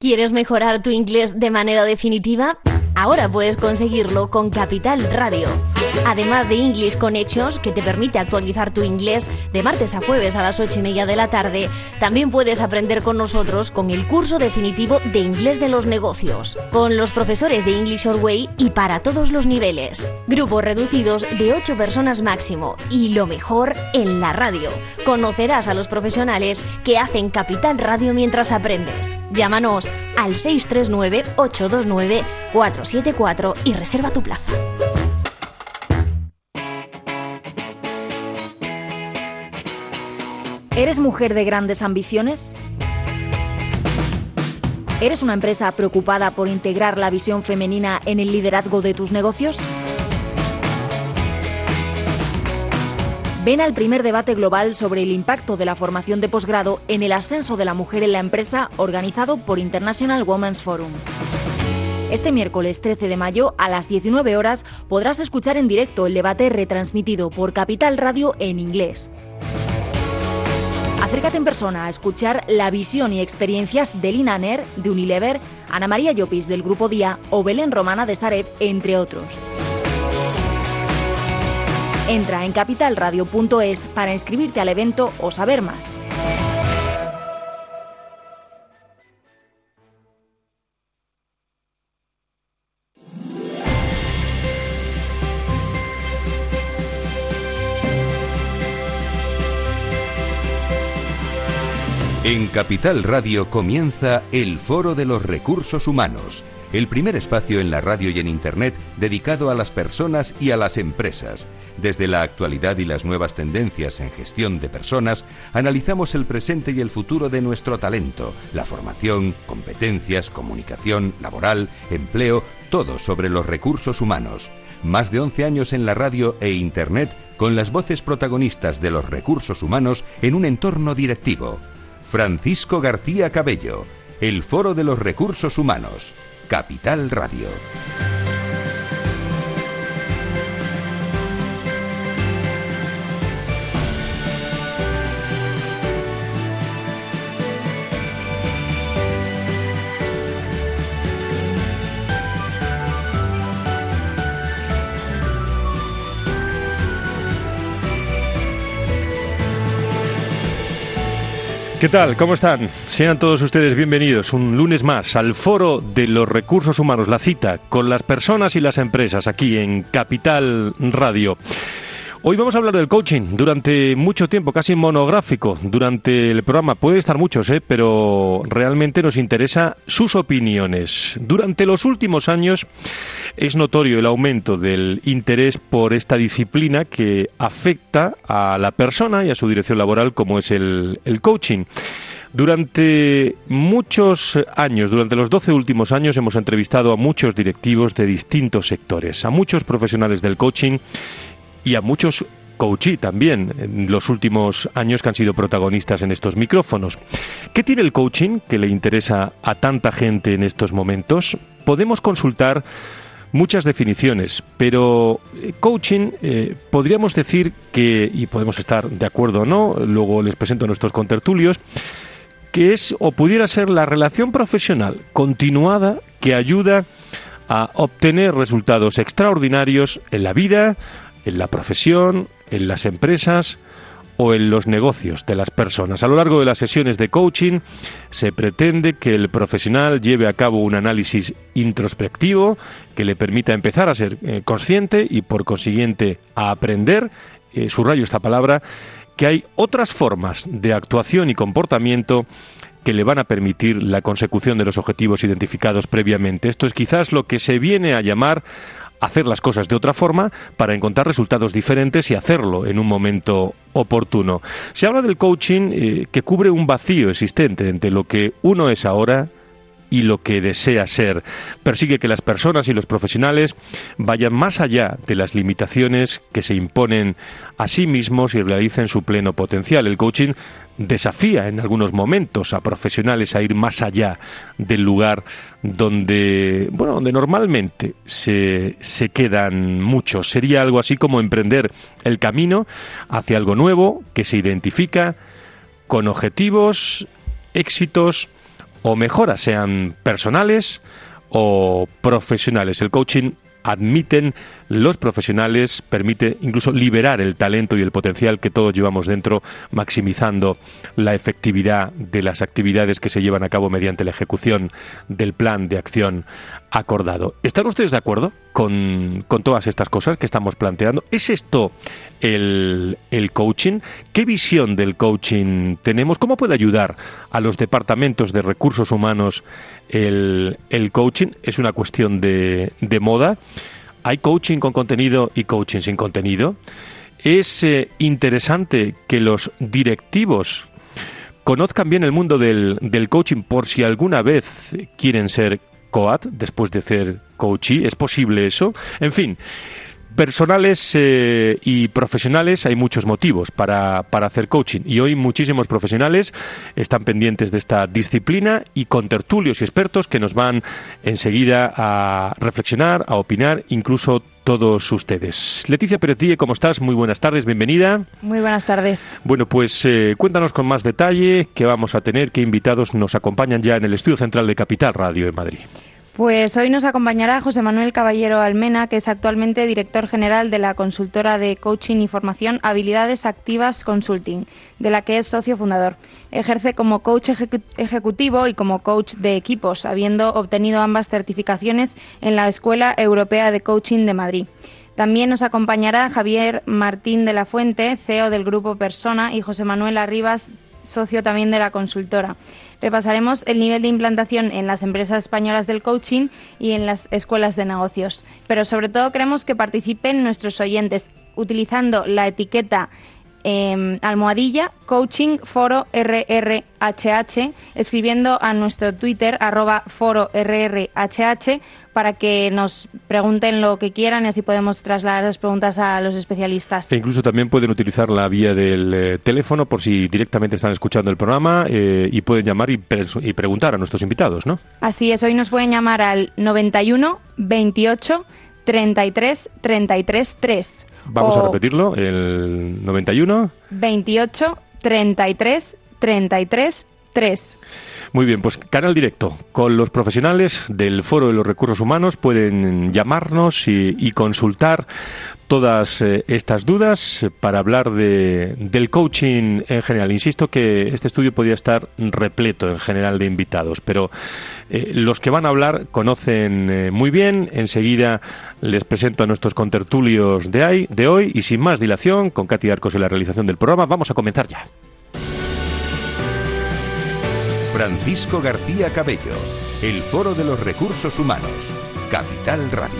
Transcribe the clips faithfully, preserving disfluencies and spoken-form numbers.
¿Quieres mejorar tu inglés de manera definitiva? Ahora puedes conseguirlo con Capital Radio. Además de English con Hechos, que te permite actualizar tu inglés de martes a jueves a las ocho y media de la tarde, también puedes aprender con nosotros con el curso definitivo de inglés de los negocios, con los profesores de English Your Way y para todos los niveles. Grupos reducidos de ocho personas máximo y lo mejor en la radio. Conocerás a los profesionales que hacen Capital Radio mientras aprendes. Llámanos al seis tres nueve, ocho dos nueve, cuatro siete cuatro y reserva tu plaza. ¿Eres mujer de grandes ambiciones? ¿Eres una empresa preocupada por integrar la visión femenina en el liderazgo de tus negocios? Ven al primer debate global sobre el impacto de la formación de posgrado en el ascenso de la mujer en la empresa, organizado por International Women's Forum. Este miércoles trece de mayo a las diecinueve horas podrás escuchar en directo el debate retransmitido por Capital Radio en inglés. Acércate en persona a escuchar la visión y experiencias de Lina Ner, de Unilever, Ana María Llopis, del Grupo Día, o Belén Romana, de Sareb, entre otros. Entra en capital radio punto es para inscribirte al evento o saber más. En Capital Radio comienza el Foro de los Recursos Humanos, el primer espacio en la radio y en Internet dedicado a las personas y a las empresas. Desde la actualidad y las nuevas tendencias en gestión de personas, analizamos el presente y el futuro de nuestro talento, la formación, competencias, comunicación, laboral, empleo, todo sobre los recursos humanos. Más de once años en la radio e Internet con las voces protagonistas de los recursos humanos en un entorno directivo. Francisco García Cabello, el Foro de los Recursos Humanos, Capital Radio. ¿Qué tal? ¿Cómo están? Sean todos ustedes bienvenidos un lunes más al Foro de los Recursos Humanos, la cita con las personas y las empresas aquí en Capital Radio. Hoy vamos a hablar del coaching durante mucho tiempo, casi monográfico durante el programa. Puede estar muchos, ¿eh? Pero realmente nos interesa sus opiniones. Durante los últimos años es notorio el aumento del interés por esta disciplina que afecta a la persona y a su dirección laboral, como es el, el coaching. Durante muchos años, durante los doce últimos años, hemos entrevistado a muchos directivos de distintos sectores, a muchos profesionales del coaching y a muchos coachí también en los últimos años que han sido protagonistas en estos micrófonos. ¿Qué tiene el coaching que le interesa a tanta gente en estos momentos? Podemos consultar muchas definiciones, pero coaching eh, podríamos decir que, y podemos estar de acuerdo o no, luego les presento a nuestros contertulios, que es o pudiera ser la relación profesional continuada que ayuda a obtener resultados extraordinarios en la vida, en la profesión, en las empresas o en los negocios de las personas. A lo largo de las sesiones de coaching se pretende que el profesional lleve a cabo un análisis introspectivo que le permita empezar a ser eh, consciente y por consiguiente a aprender, eh, subrayo esta palabra, que hay otras formas de actuación y comportamiento que le van a permitir la consecución de los objetivos identificados previamente. Esto es quizás lo que se viene a llamar hacer las cosas de otra forma para encontrar resultados diferentes y hacerlo en un momento oportuno. Se habla del coaching eh, que cubre un vacío existente entre lo que uno es ahora y lo que desea ser. Persigue que las personas y los profesionales vayan más allá de las limitaciones que se imponen a sí mismos y realicen su pleno potencial. El coaching desafía en algunos momentos a profesionales a ir más allá del lugar donde, bueno, donde normalmente se, se quedan muchos. Sería algo así como emprender el camino hacia algo nuevo que se identifica con objetivos, éxitos o mejoras, sean personales o profesionales. El coaching, admiten los profesionales, permite incluso liberar el talento y el potencial que todos llevamos dentro, maximizando la efectividad de las actividades que se llevan a cabo mediante la ejecución del plan de acción acordado. ¿Están ustedes de acuerdo con, con todas estas cosas que estamos planteando? ¿Es esto el, el coaching? ¿Qué visión del coaching tenemos? ¿Cómo puede ayudar a los departamentos de recursos humanos el, el coaching? ¿Es una cuestión de, de moda? ¿Hay coaching con contenido y coaching sin contenido? ¿Es eh, interesante que los directivos conozcan bien el mundo del, del coaching por si alguna vez quieren ser coach después de ser coachee? ¿Es posible eso? En fin, personales eh, y profesionales, hay muchos motivos para, para hacer coaching, y hoy muchísimos profesionales están pendientes de esta disciplina y con tertulios y expertos que nos van enseguida a reflexionar, a opinar, incluso todos ustedes. Leticia Pérez Díez, ¿cómo estás? Muy buenas tardes, bienvenida. Muy buenas tardes. Bueno, pues eh, cuéntanos con más detalle qué vamos a tener, qué invitados nos acompañan ya en el estudio central de Capital Radio en Madrid. Pues hoy nos acompañará José Manuel Caballero Almena, que es actualmente director general de la consultora de coaching y formación Habilidades Activas Consulting, de la que es socio fundador. Ejerce como coach ejecu- ejecutivo y como coach de equipos, habiendo obtenido ambas certificaciones en la Escuela Europea de Coaching de Madrid. También nos acompañará Javier Martín de la Fuente, C E O del Grupo Persona, y José Manuel Arribas, socio también de la consultora. Repasaremos el nivel de implantación en las empresas españolas del coaching y en las escuelas de negocios. Pero sobre todo queremos que participen nuestros oyentes utilizando la etiqueta eh, almohadilla coaching foro R R H H, escribiendo a nuestro Twitter arroba foro R R H H para que nos pregunten lo que quieran y así podemos trasladar las preguntas a los especialistas. E incluso también pueden utilizar la vía del eh, teléfono por si directamente están escuchando el programa eh, y pueden llamar y, pre- y preguntar a nuestros invitados, ¿no? Así es, hoy nos pueden llamar al noventa y uno, veintiocho, treinta y tres, treinta y tres, tres. Vamos a repetirlo, el noventa y uno... veintiocho, treinta y tres, treinta y tres, tres. Muy bien, pues canal directo con los profesionales del Foro de los Recursos Humanos. Pueden llamarnos y, y consultar todas eh, estas dudas para hablar de, del coaching en general. Insisto que este estudio podría estar repleto en general de invitados, pero eh, los que van a hablar conocen eh, muy bien. Enseguida les presento a nuestros contertulios de, ahí, de hoy y sin más dilación, con Katy Arcos en la realización del programa, vamos a comenzar ya. Francisco García Cabello, el Foro de los Recursos Humanos, Capital Radio.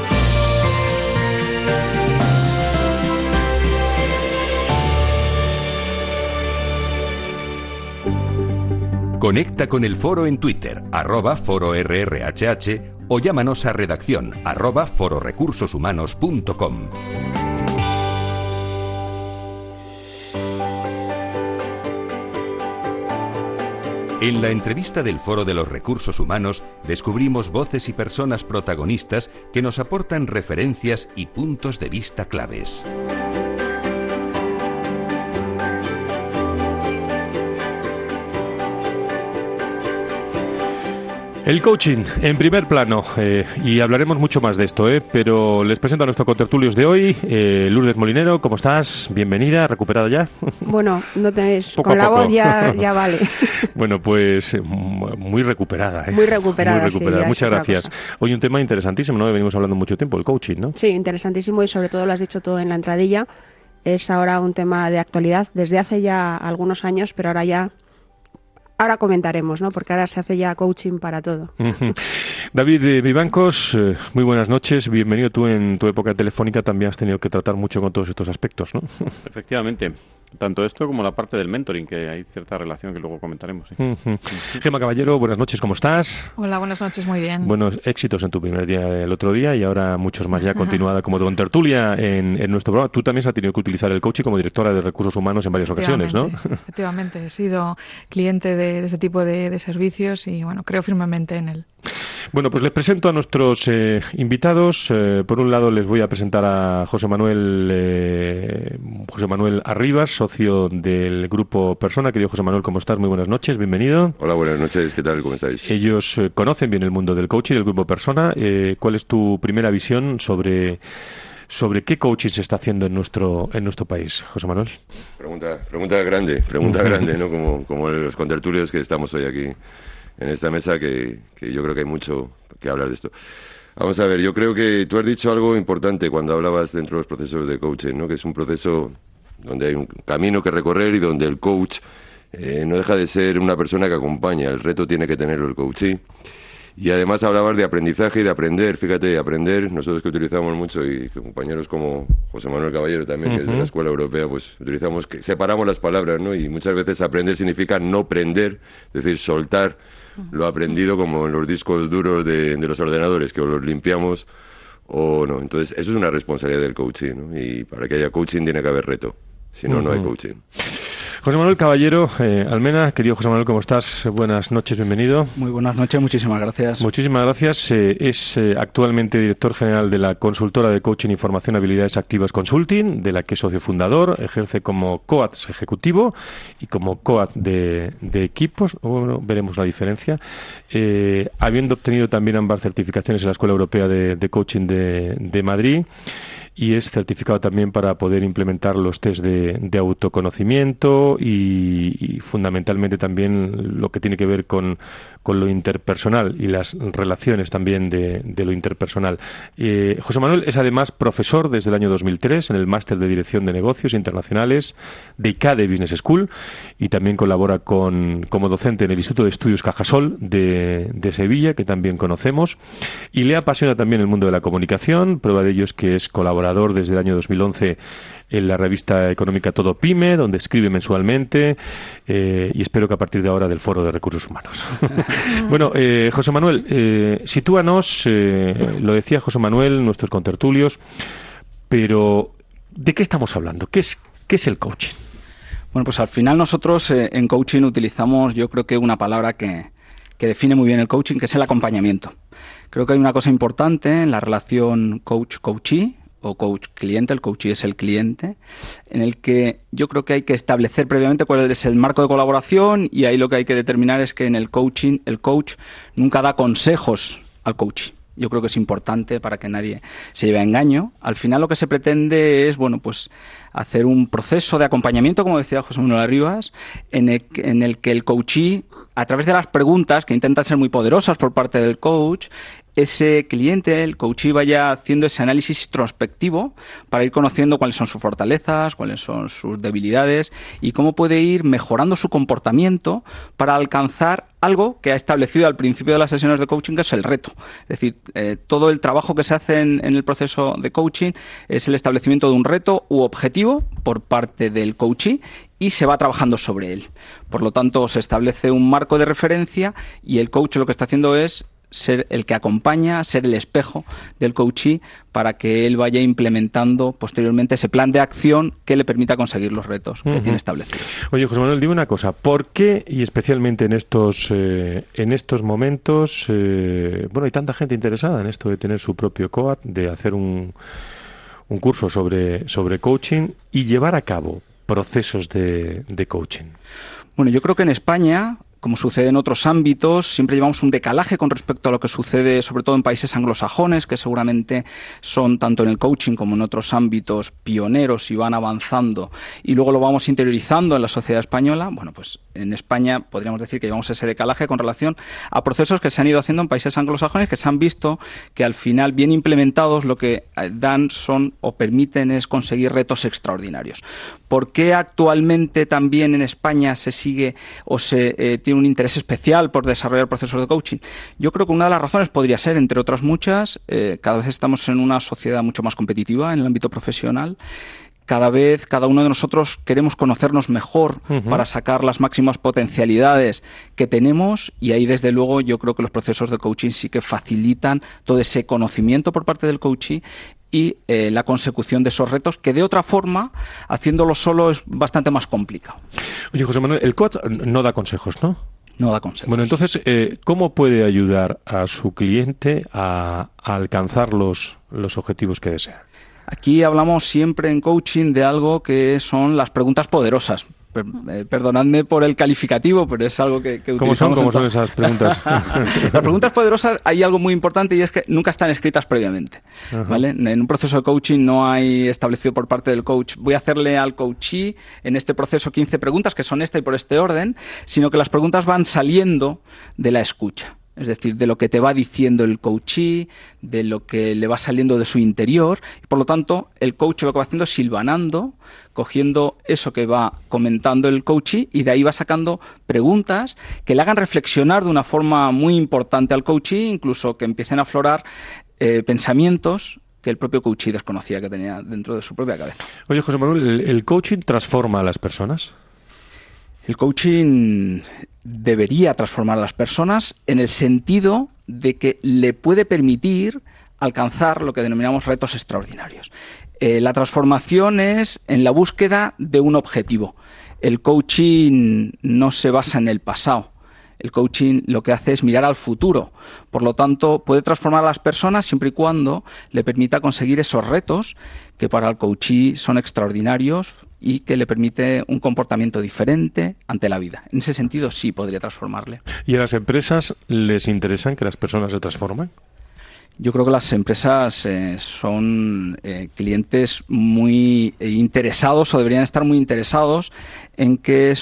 Conecta con el foro en Twitter, arroba foro R R H H, o llámanos a redacción, arroba fororecursoshumanos punto com. En la entrevista del Foro de los Recursos Humanos descubrimos voces y personas protagonistas que nos aportan referencias y puntos de vista claves. El coaching en primer plano, eh, y hablaremos mucho más de esto, eh, pero les presento a nuestros contertulios de hoy. eh, Lourdes Molinero, ¿cómo estás? Bienvenida, ¿recuperada ya? Bueno, no tenéis, Poco con a la poco. voz ya, ya vale. Bueno, pues muy recuperada. ¿eh? Muy recuperada, Muy recuperada. sí, Muchas es otra gracias. cosa. Hoy un tema interesantísimo, ¿no? Venimos hablando mucho tiempo, el coaching, ¿no? Sí, interesantísimo y sobre todo lo has dicho todo en la entradilla. Es ahora un tema de actualidad desde hace ya algunos años, pero ahora ya... Ahora comentaremos, ¿no? Porque ahora se hace ya coaching para todo. Uh-huh. David eh, Vivancos, eh, muy buenas noches. Bienvenido. Tú en tu época telefónica también has tenido que tratar mucho con todos estos aspectos, ¿no? Efectivamente. Tanto esto como la parte del mentoring, que hay cierta relación que luego comentaremos. ¿sí? Uh-huh. Gemma Caballero, buenas noches. ¿Cómo estás? Hola, buenas noches. Muy bien. Buenos éxitos en tu primer día el otro día y ahora muchos más ya continuada como don tertulia en, en nuestro programa. Tú también has tenido que utilizar el coaching como directora de recursos humanos en varias ocasiones, ¿no? Efectivamente. He sido cliente de, de este tipo de, de servicios y, bueno, creo firmemente en él. Bueno, pues les presento a nuestros eh, invitados. Eh, por un lado les voy a presentar a José Manuel eh, José Manuel Arribas, socio del Grupo Persona. Querido José Manuel, ¿cómo estás? Muy buenas noches, bienvenido. Hola, buenas noches, ¿qué tal? ¿Cómo estáis? Ellos eh, conocen bien el mundo del coaching, del Grupo Persona. Eh, ¿Cuál es tu primera visión sobre... sobre qué coaching se está haciendo en nuestro en nuestro país, José Manuel? Pregunta, pregunta grande, pregunta grande, ¿no? Como, como los contertulios que estamos hoy aquí en esta mesa, que, que yo creo que hay mucho que hablar de esto. Vamos a ver, yo creo que tú has dicho algo importante cuando hablabas dentro de los procesos de coaching, ¿no? Que es un proceso donde hay un camino que recorrer y donde el coach eh, no deja de ser una persona que acompaña. El reto tiene que tenerlo el coachee. Y además hablabas de aprendizaje y de aprender, fíjate, aprender, nosotros que utilizamos mucho, y compañeros como José Manuel Caballero también, uh-huh. que es de la Escuela Europea, pues utilizamos, que separamos las palabras, ¿no? Y muchas veces aprender significa no prender, es decir, soltar lo aprendido, como en los discos duros de, de los ordenadores, que o los limpiamos o no. Entonces, eso es una responsabilidad del coaching, ¿no? Y para que haya coaching tiene que haber reto, si no, uh-huh. no hay coaching. José Manuel Caballero, eh, Almena, querido José Manuel, ¿cómo estás? Buenas noches, bienvenido. Muy buenas noches, muchísimas gracias. Muchísimas gracias. Eh, es eh, actualmente director general de la consultora de coaching y formación habilidades activas Consulting, de la que es socio fundador, ejerce como coach ejecutivo y como coach de, de equipos. Bueno, veremos la diferencia. Eh, habiendo obtenido también ambas certificaciones en la Escuela Europea de, de Coaching de, de Madrid, y es certificado también para poder implementar los test de, de autoconocimiento y, y fundamentalmente también lo que tiene que ver con, con lo interpersonal y las relaciones también de, de lo interpersonal. Eh, José Manuel es además profesor desde el año dos mil tres en el Máster de Dirección de Negocios Internacionales de I C A D E Business School, y también colabora con, como docente en el Instituto de Estudios Cajasol de, de Sevilla, que también conocemos, y le apasiona también el mundo de la comunicación. Prueba de ello es que es colaborador desde el año dos mil once en la revista económica Todo Pyme, donde escribe mensualmente, eh, y espero que a partir de ahora del Foro de Recursos Humanos. Bueno, eh, José Manuel, eh, sitúanos, eh, lo decía José Manuel, nuestros contertulios, pero ¿de qué estamos hablando? ¿Qué es, qué es el coaching? Bueno, pues al final nosotros eh, en coaching utilizamos, yo creo que una palabra que, que define muy bien el coaching, que es el acompañamiento. Creo que hay una cosa importante en la relación coach-coachee o coach-cliente, el coachee es el cliente, en el que yo creo que hay que establecer previamente cuál es el marco de colaboración, y ahí lo que hay que determinar es que en el coaching el coach nunca da consejos al coachee. Yo creo que es importante para que nadie se lleve a engaño. Al final lo que se pretende es, bueno, pues hacer un proceso de acompañamiento, como decía José Manuel Arribas, en el, en el que el coachee, a través de las preguntas, que intentan ser muy poderosas por parte del coach, ese cliente, el coachee, vaya haciendo ese análisis introspectivo para ir conociendo cuáles son sus fortalezas, cuáles son sus debilidades y cómo puede ir mejorando su comportamiento para alcanzar algo que ha establecido al principio de las sesiones de coaching, que es el reto. Es decir, eh, todo el trabajo que se hace en, en el proceso de coaching es el establecimiento de un reto u objetivo por parte del coachee, y se va trabajando sobre él. Por lo tanto, se establece un marco de referencia y el coach lo que está haciendo es ser el que acompaña, ser el espejo del coachee para que él vaya implementando posteriormente ese plan de acción que le permita conseguir los retos que uh-huh. tiene establecidos. Oye, José Manuel, dime una cosa, ¿por qué, y especialmente en estos eh, en estos momentos, eh, bueno, hay tanta gente interesada en esto de tener su propio coach, de hacer un, un curso sobre, sobre coaching y llevar a cabo procesos de, de coaching? Bueno, yo creo que en España, como sucede en otros ámbitos, siempre llevamos un decalaje con respecto a lo que sucede sobre todo en países anglosajones, que seguramente son tanto en el coaching como en otros ámbitos pioneros y van avanzando, y luego lo vamos interiorizando en la sociedad española. Bueno, pues en España podríamos decir que llevamos ese decalaje con relación a procesos que se han ido haciendo en países anglosajones, que se han visto que al final, bien implementados, lo que dan son o permiten es conseguir retos extraordinarios. ¿Por qué actualmente también en España se sigue o se eh, tiene un interés especial por desarrollar procesos de coaching? Yo creo que una de las razones podría ser, entre otras muchas, eh, cada vez estamos en una sociedad mucho más competitiva en el ámbito profesional. Cada vez, cada uno de nosotros queremos conocernos mejor uh-huh. para sacar las máximas potencialidades que tenemos, y ahí desde luego yo creo que los procesos de coaching sí que facilitan todo ese conocimiento por parte del coachee y eh, la consecución de esos retos, que de otra forma, haciéndolo solo es bastante más complicado. Oye, José Manuel, el coach no da consejos, ¿no? No da consejos. Bueno, entonces, eh, ¿cómo puede ayudar a su cliente a, a alcanzar los, los objetivos que desea? Aquí hablamos siempre en coaching de algo que son las preguntas poderosas. Per, eh, perdonadme por el calificativo, pero es algo que, que ¿Cómo son, utilizamos. ¿Cómo son esas preguntas? Las preguntas poderosas, hay algo muy importante y es que nunca están escritas previamente. ¿Vale? En un proceso de coaching no hay establecido por parte del coach, voy a hacerle al coachee en este proceso quince preguntas que son esta y por este orden, sino que las preguntas van saliendo de la escucha. Es decir, de lo que te va diciendo el coachee, de lo que le va saliendo de su interior. Y por lo tanto, el coach lo que va haciendo es silvanando, cogiendo eso que va comentando el coachee y de ahí va sacando preguntas que le hagan reflexionar de una forma muy importante al coachee, incluso que empiecen a aflorar eh, pensamientos que el propio coachee desconocía que tenía dentro de su propia cabeza. Oye, José Manuel, ¿el, el coaching transforma a las personas? El coaching debería transformar a las personas en el sentido de que le puede permitir alcanzar lo que denominamos retos extraordinarios. Eh, la transformación es en la búsqueda de un objetivo. El coaching no se basa en el pasado. El coaching lo que hace es mirar al futuro. Por lo tanto, puede transformar a las personas siempre y cuando le permita conseguir esos retos que para el coachee son extraordinarios y que le permite un comportamiento diferente ante la vida. En ese sentido, sí podría transformarle. ¿Y a las empresas les interesan que las personas se transformen? Yo creo que las empresas eh, son eh, clientes muy eh, interesados o deberían estar muy interesados en que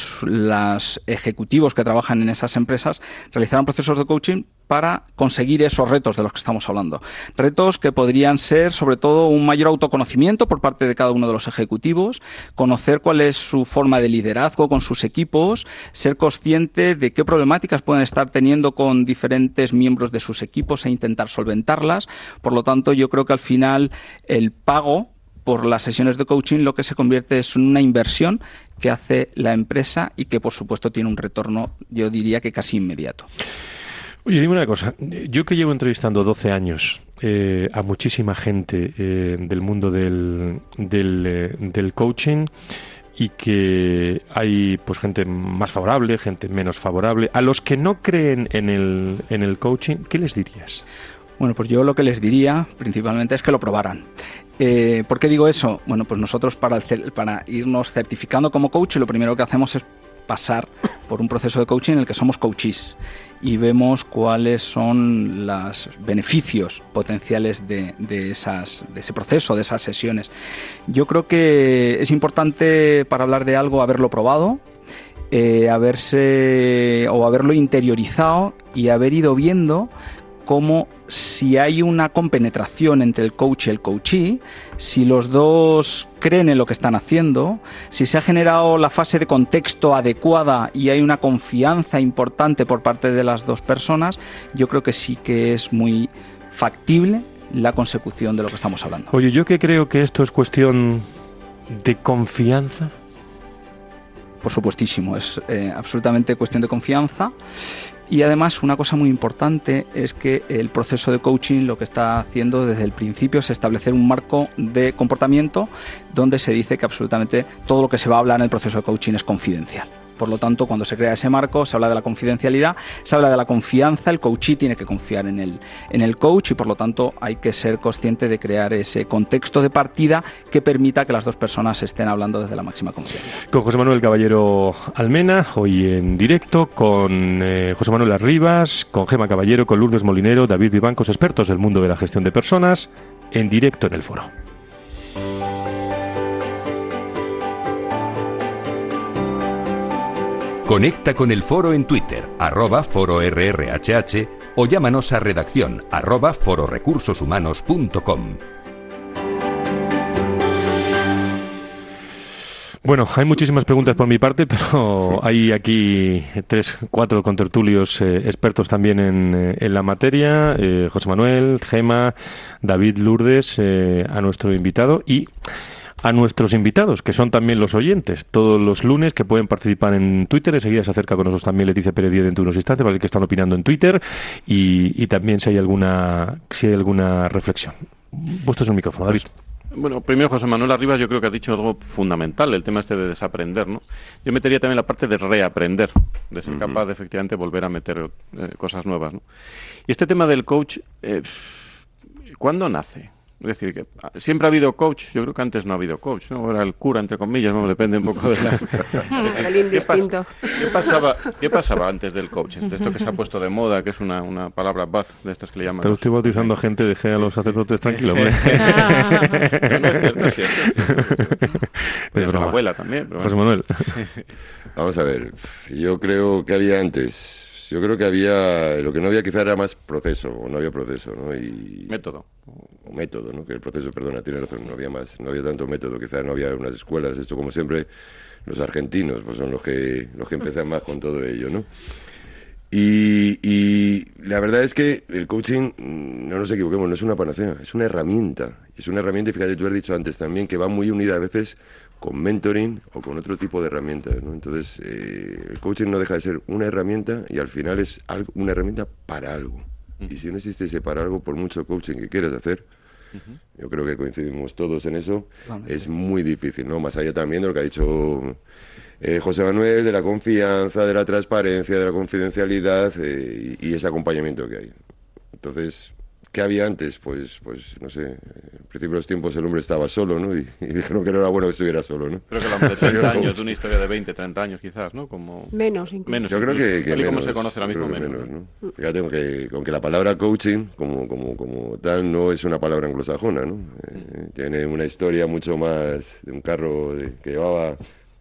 los ejecutivos que trabajan en esas empresas realizaran procesos de coaching para conseguir esos retos de los que estamos hablando. Retos que podrían ser, sobre todo, un mayor autoconocimiento por parte de cada uno de los ejecutivos, conocer cuál es su forma de liderazgo con sus equipos, ser consciente de qué problemáticas pueden estar teniendo con diferentes miembros de sus equipos e intentar solventarlas. Por lo tanto, yo creo que al final el pago por las sesiones de coaching lo que se convierte es en una inversión que hace la empresa y que, por supuesto, tiene un retorno, yo diría que casi inmediato. Oye, dime una cosa. Yo que llevo entrevistando doce años eh, a muchísima gente eh, del mundo del, del, eh, del coaching y que hay pues gente más favorable, gente menos favorable. A los que no creen en el, en el coaching, ¿qué les dirías? Bueno, pues yo lo que les diría principalmente es que lo probaran. Eh, ¿Por qué digo eso? Bueno, pues nosotros para, el, para irnos certificando como coach, lo primero que hacemos es pasar por un proceso de coaching en el que somos coaches y vemos cuáles son los beneficios potenciales de, de, esas, de ese proceso, de esas sesiones. Yo creo que es importante para hablar de algo haberlo probado, eh, haberse o haberlo interiorizado y haber ido viendo como si hay una compenetración entre el coach y el coachee, si los dos creen en lo que están haciendo, si se ha generado la fase de contexto adecuada y hay una confianza importante por parte de las dos personas, yo creo que sí que es muy factible la consecución de lo que estamos hablando. Oye, yo que creo que esto es cuestión de confianza. Por supuestísimo, es eh, absolutamente cuestión de confianza. Y además una cosa muy importante es que el proceso de coaching lo que está haciendo desde el principio es establecer un marco de comportamiento donde se dice que absolutamente todo lo que se va a hablar en el proceso de coaching es confidencial. Por lo tanto, cuando se crea ese marco, se habla de la confidencialidad, se habla de la confianza, el coachee tiene que confiar en el, en el coach y por lo tanto hay que ser consciente de crear ese contexto de partida que permita que las dos personas estén hablando desde la máxima confianza. Con José Manuel Caballero Almena, hoy en directo, con eh, José Manuel Arribas, con Gema Caballero, con Lourdes Molinero, David Vivancos, expertos del mundo de la gestión de personas, en directo en el foro. Conecta con el foro en Twitter, arroba foro R R H H, o llámanos a redacción, arroba fororecursoshumanos punto com. Bueno, hay muchísimas preguntas por mi parte, pero hay aquí tres, cuatro contertulios eh, expertos también en, eh, en la materia. Eh, José Manuel, Gema, David, Lourdes, eh, a nuestro invitado y a nuestros invitados, que son también los oyentes, todos los lunes que pueden participar en Twitter. Enseguida se acerca con nosotros también Leticia Pérez Díez dentro de unos instantes para el que están opinando en Twitter y, y también si hay alguna si hay alguna reflexión. Vuestro es el micrófono, David. Bueno, primero, José Manuel Arribas, yo creo que has dicho algo fundamental, el tema este de desaprender, ¿no? Yo metería también la parte de reaprender, de ser uh-huh. capaz de efectivamente volver a meter eh, cosas nuevas, ¿no? Y este tema del coach, eh, ¿cuándo nace? Es decir, que siempre ha habido coach, yo creo que antes no ha habido coach, ¿no? Era el cura, entre comillas, ¿no? Depende un poco de la... El indistinto. ¿Qué, pas- ¿Qué pasaba, ¿Qué pasaba antes del coach? De esto que se ha puesto de moda, que es una, una palabra buzz, de estas que le llaman... Pero estoy bautizando a gente, dejé a los sacerdotes tranquilos, hombre. No, no, es cierto, es cierto. Pues es la abuela también. Pero José Manuel. Vamos a ver, yo creo que había antes... Yo creo que había, lo que no había quizá era más proceso, o no había proceso, ¿no? Y, método. O, o método, ¿no? Que el proceso, perdona, tiene razón, no había más, no había tanto método, quizá no había unas escuelas, esto como siempre, los argentinos, pues son los que, los que empiezan más con todo ello, ¿no? Y, y la verdad es que el coaching, no nos equivoquemos, no es una panacea, es una herramienta. Es una herramienta, y fíjate, tú has dicho antes también, que va muy unida a veces con mentoring o con otro tipo de herramientas, ¿no? Entonces, eh, el coaching no deja de ser una herramienta y al final es algo, una herramienta para algo. Y si no existe ese para algo, por mucho coaching que quieras hacer, uh-huh. yo creo que coincidimos todos en eso, vale, es sí. muy difícil, ¿no? Más allá también de lo que ha dicho eh, José Manuel, de la confianza, de la transparencia, de la confidencialidad eh, y, y ese acompañamiento que hay. Entonces... ¿Qué había antes? Pues, pues no sé, en principio de los tiempos el hombre estaba solo, ¿no? Y, y dijeron que no era bueno que estuviera solo, ¿no? Creo que hablamos de treinta años, de una historia de veinte, treinta años quizás, ¿no? Como... Menos, incluso. Menos, yo creo que, que menos. ¿Cómo se conoce ahora mismo? Menos, menos, ¿no? Fíjate, aunque, aunque la palabra coaching, como, como, como tal, no es una palabra anglosajona, ¿no? Eh, tiene una historia mucho más de un carro de, que llevaba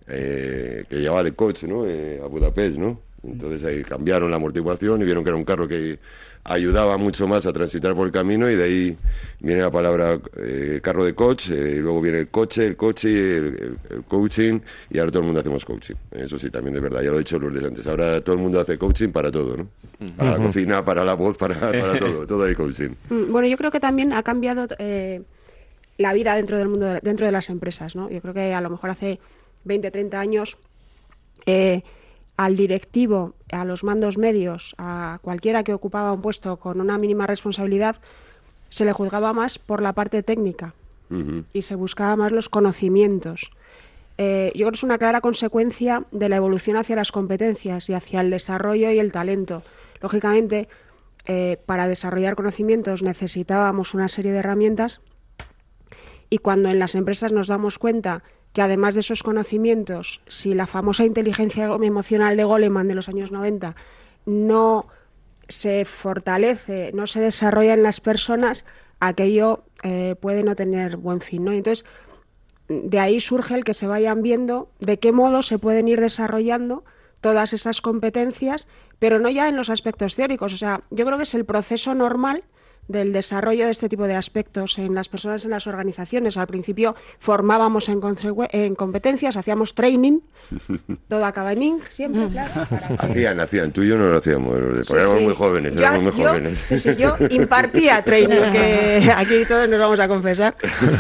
eh, que llevaba de coach, ¿no? Eh, a Budapest, ¿no? Entonces ahí cambiaron la amortiguación y vieron que era un carro que ayudaba mucho más a transitar por el camino, y de ahí viene la palabra eh, carro de coach, eh, y luego viene el coche, el coche, el, el, el coaching, y ahora todo el mundo hacemos coaching. Eso sí, también es verdad, ya lo he dicho Lourdes antes, ahora todo el mundo hace coaching para todo, ¿no? Para uh-huh. la cocina, para la voz, para, para todo, todo hay coaching. Bueno, yo creo que también ha cambiado eh, la vida dentro del mundo, de, dentro de las empresas, ¿no? Yo creo que a lo mejor hace veinte, treinta años... Eh, al directivo, a los mandos medios, a cualquiera que ocupaba un puesto con una mínima responsabilidad, se le juzgaba más por la parte técnica uh-huh. y se buscaba más los conocimientos. Eh, yo creo que es una clara consecuencia de la evolución hacia las competencias y hacia el desarrollo y el talento. Lógicamente, eh, para desarrollar conocimientos necesitábamos una serie de herramientas, y cuando en las empresas nos damos cuenta que además de esos conocimientos, si la famosa inteligencia emocional de Goleman de los años noventa no se fortalece, no se desarrolla en las personas, aquello eh, puede no tener buen fin, ¿no? Entonces, de ahí surge el que se vayan viendo de qué modo se pueden ir desarrollando todas esas competencias, pero no ya en los aspectos teóricos. O sea, yo creo que es el proceso normal del desarrollo de este tipo de aspectos en las personas, en las organizaciones. Al principio formábamos en, consegü- en competencias, hacíamos training, todo acaba en ing, siempre, claro. Hacían, hacían, tú y yo no lo hacíamos, porque sí, éramos sí. muy jóvenes, yo, éramos muy yo, jóvenes. Sí, sí, yo impartía training, que aquí todos nos vamos a confesar.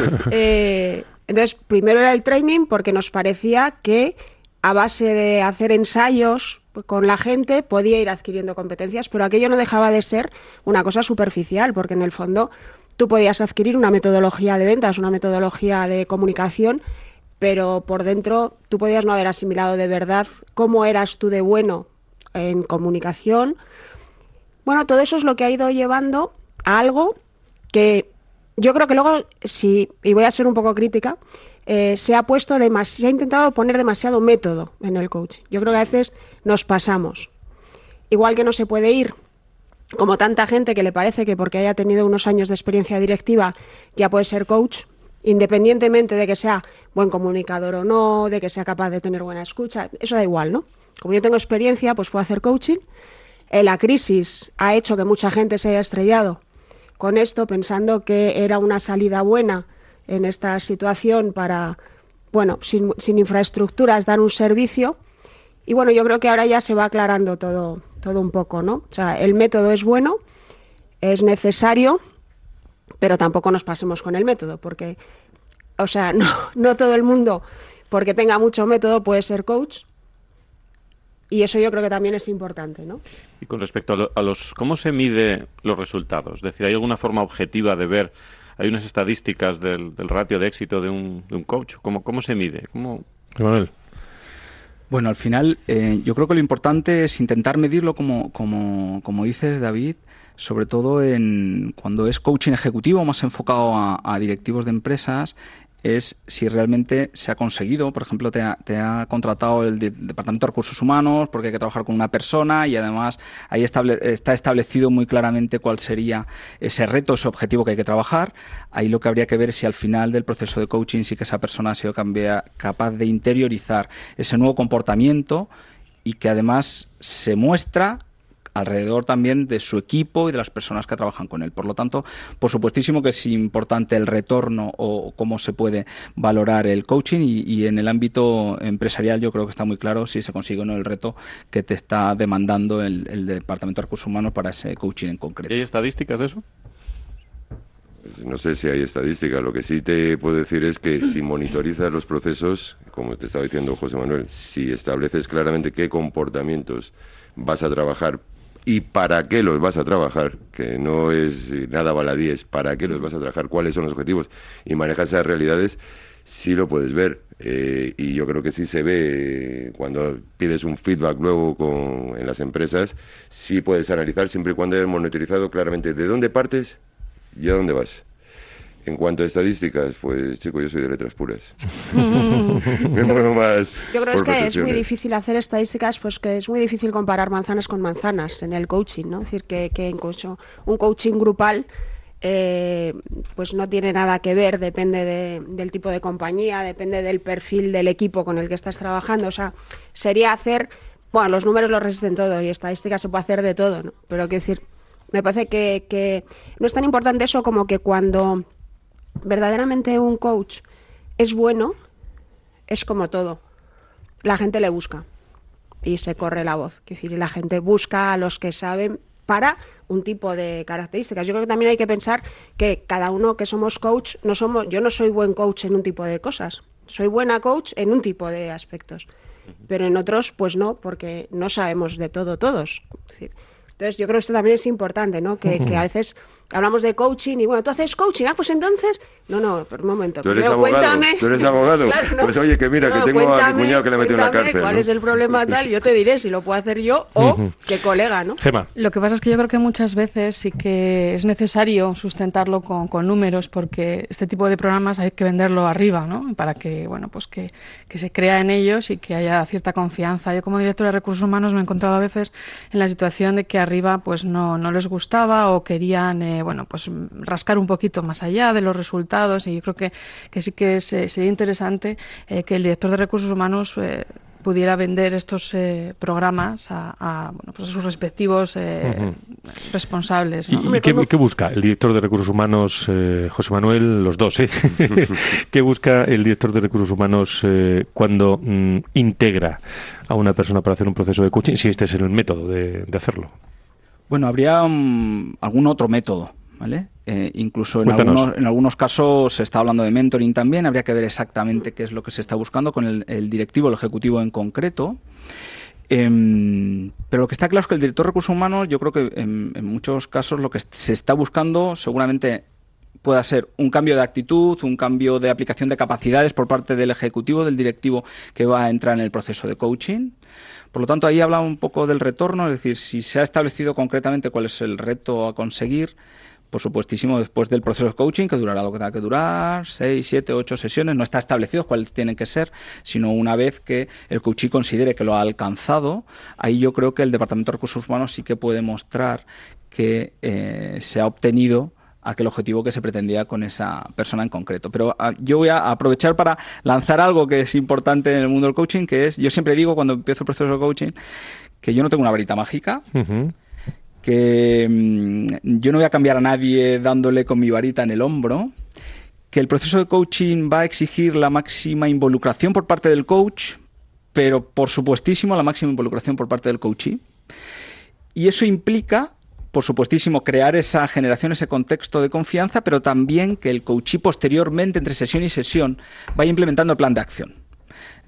Eh, entonces, primero era el training porque nos parecía que a base de hacer ensayos con la gente podía ir adquiriendo competencias, pero aquello no dejaba de ser una cosa superficial, porque en el fondo tú podías adquirir una metodología de ventas, una metodología de comunicación, pero por dentro tú podías no haber asimilado de verdad cómo eras tú de bueno en comunicación. Bueno, todo eso es lo que ha ido llevando a algo que yo creo que luego, sí, y voy a ser un poco crítica, Eh, se ha puesto demas- se ha intentado poner demasiado método en el coaching. Yo creo que a veces nos pasamos. Igual que no se puede ir, como tanta gente que le parece que porque haya tenido unos años de experiencia directiva ya puede ser coach, independientemente de que sea buen comunicador o no, de que sea capaz de tener buena escucha, eso da igual, ¿no? Como yo tengo experiencia, pues puedo hacer coaching. Eh, la crisis ha hecho que mucha gente se haya estrellado con esto, pensando que era una salida buena en esta situación para, bueno, sin, sin infraestructuras, dar un servicio. Y bueno, yo creo que ahora ya se va aclarando todo, todo un poco, ¿no? O sea, el método es bueno, es necesario, pero tampoco nos pasemos con el método, porque, o sea, no, no todo el mundo, porque tenga mucho método, puede ser coach. Y eso yo creo que también es importante, ¿no? Y con respecto a, lo, a los, ¿cómo se mide los resultados? Es decir, ¿hay alguna forma objetiva de ver hay unas estadísticas del, del ratio de éxito de un, de un coach. ¿Cómo, cómo se mide? ¿Cómo... Manuel. Bueno, al final eh, yo creo que lo importante es intentar medirlo como, como, como dices, David, sobre todo en cuando es coaching ejecutivo, más enfocado a, a directivos de empresas, es si realmente se ha conseguido. Por ejemplo, te ha, te ha contratado el de, Departamento de Recursos Humanos porque hay que trabajar con una persona y además ahí estable, está establecido muy claramente cuál sería ese reto, ese objetivo que hay que trabajar. Ahí lo que habría que ver es si al final del proceso de coaching sí que esa persona ha sido cambia, capaz de interiorizar ese nuevo comportamiento y que además se muestra alrededor también de su equipo y de las personas que trabajan con él. Por lo tanto, por supuestísimo que es importante el retorno o cómo se puede valorar el coaching y, y en el ámbito empresarial yo creo que está muy claro si se consigue o no el reto que te está demandando el, el Departamento de Recursos Humanos para ese coaching en concreto. ¿Y hay estadísticas de eso? No sé si hay estadísticas. Lo que sí te puedo decir es que si monitorizas los procesos, como te estaba diciendo José Manuel, si estableces claramente qué comportamientos vas a trabajar y para qué los vas a trabajar, que no es nada baladí, es para qué los vas a trabajar, cuáles son los objetivos, y manejas esas realidades, sí lo puedes ver. Eh, y yo creo que sí se ve eh, cuando pides un feedback luego con, en las empresas, sí puedes analizar siempre y cuando hayas monitorizado claramente de dónde partes y a dónde vas. En cuanto a estadísticas, pues chico, yo soy de letras puras. Me muevo más. Yo creo por es que es muy percepciones. difícil hacer estadísticas, pues que es muy difícil comparar manzanas con manzanas en el coaching, ¿no? Es decir, que, que incluso un coaching grupal eh, pues no tiene nada que ver, depende de, del tipo de compañía, depende del perfil del equipo con el que estás trabajando. O sea, sería hacer, bueno, los números lo resisten todo y estadísticas se puede hacer de todo, ¿no? Pero quiero decir, me parece que, que no es tan importante eso como que cuando verdaderamente un coach es bueno, es como todo. La gente le busca y se corre la voz. Es decir, la gente busca a los que saben para un tipo de características. Yo creo que también hay que pensar que cada uno que somos coach, no somos, yo no soy buen coach en un tipo de cosas. Soy buena coach en un tipo de aspectos. Pero en otros, pues no, porque no sabemos de todo todos. Es decir, entonces yo creo que esto también es importante, ¿no? Que, que a veces hablamos de coaching y bueno, tú haces coaching, ah, pues entonces... No, no, por un momento. Tú eres Primero, abogado, cuéntame. tú eres abogado. Claro, no. Pues oye, que mira, No, que tengo cuéntame, a mi cuñado que le metió en la cuéntame cárcel. cuál ¿no? es el problema tal, y yo te diré si lo puedo hacer yo o Ujú. qué colega, ¿no? Gemma. Lo que pasa es que yo creo que muchas veces sí que es necesario sustentarlo con, con números porque este tipo de programas hay que venderlo arriba, ¿no? Para que, bueno, pues que, que se crea en ellos y que haya cierta confianza. Yo como directora de Recursos Humanos me he encontrado a veces en la situación de que arriba pues no, no les gustaba o querían, eh, bueno, pues rascar un poquito más allá de los resultados y yo creo que, que sí que es, eh, sería interesante eh, que el director de Recursos Humanos eh, pudiera vender estos eh, programas a, a, bueno, pues a sus respectivos eh, uh-huh. responsables, ¿no? ¿Y, y qué, qué busca el director de Recursos Humanos, eh, José Manuel, los dos, ¿eh? ¿Qué busca el director de Recursos Humanos eh, cuando mm, integra a una persona para hacer un proceso de coaching, si este es el método de, de hacerlo? Bueno, habría um, algún otro método, ¿vale? Eh, incluso en algunos, en algunos casos se está hablando de mentoring también, habría que ver exactamente qué es lo que se está buscando con el, el directivo, el ejecutivo en concreto. Eh, pero lo que está claro es que el director de Recursos Humanos, yo creo que en, en muchos casos lo que se está buscando seguramente pueda ser un cambio de actitud, un cambio de aplicación de capacidades por parte del ejecutivo, del directivo que va a entrar en el proceso de coaching. Por lo tanto, ahí habla un poco del retorno, es decir, si se ha establecido concretamente cuál es el reto a conseguir, por supuestísimo, después del proceso de coaching, que durará lo que tenga que durar, seis, siete, ocho sesiones, no está establecido cuáles tienen que ser, sino una vez que el coachee considere que lo ha alcanzado, ahí yo creo que el Departamento de Recursos Humanos sí que puede mostrar que eh, se ha obtenido aquel objetivo que se pretendía con esa persona en concreto. Pero uh, yo voy a aprovechar para lanzar algo que es importante en el mundo del coaching, que es, yo siempre digo cuando empiezo el proceso de coaching, que yo no tengo una varita mágica, uh-huh. que mmm, yo no voy a cambiar a nadie dándole con mi varita en el hombro, que el proceso de coaching va a exigir la máxima involucración por parte del coach, pero por supuestísimo la máxima involucración por parte del coachee. Y eso implica, por supuestísimo, crear esa generación, ese contexto de confianza, pero también que el coachee posteriormente, entre sesión y sesión, vaya implementando el plan de acción. Es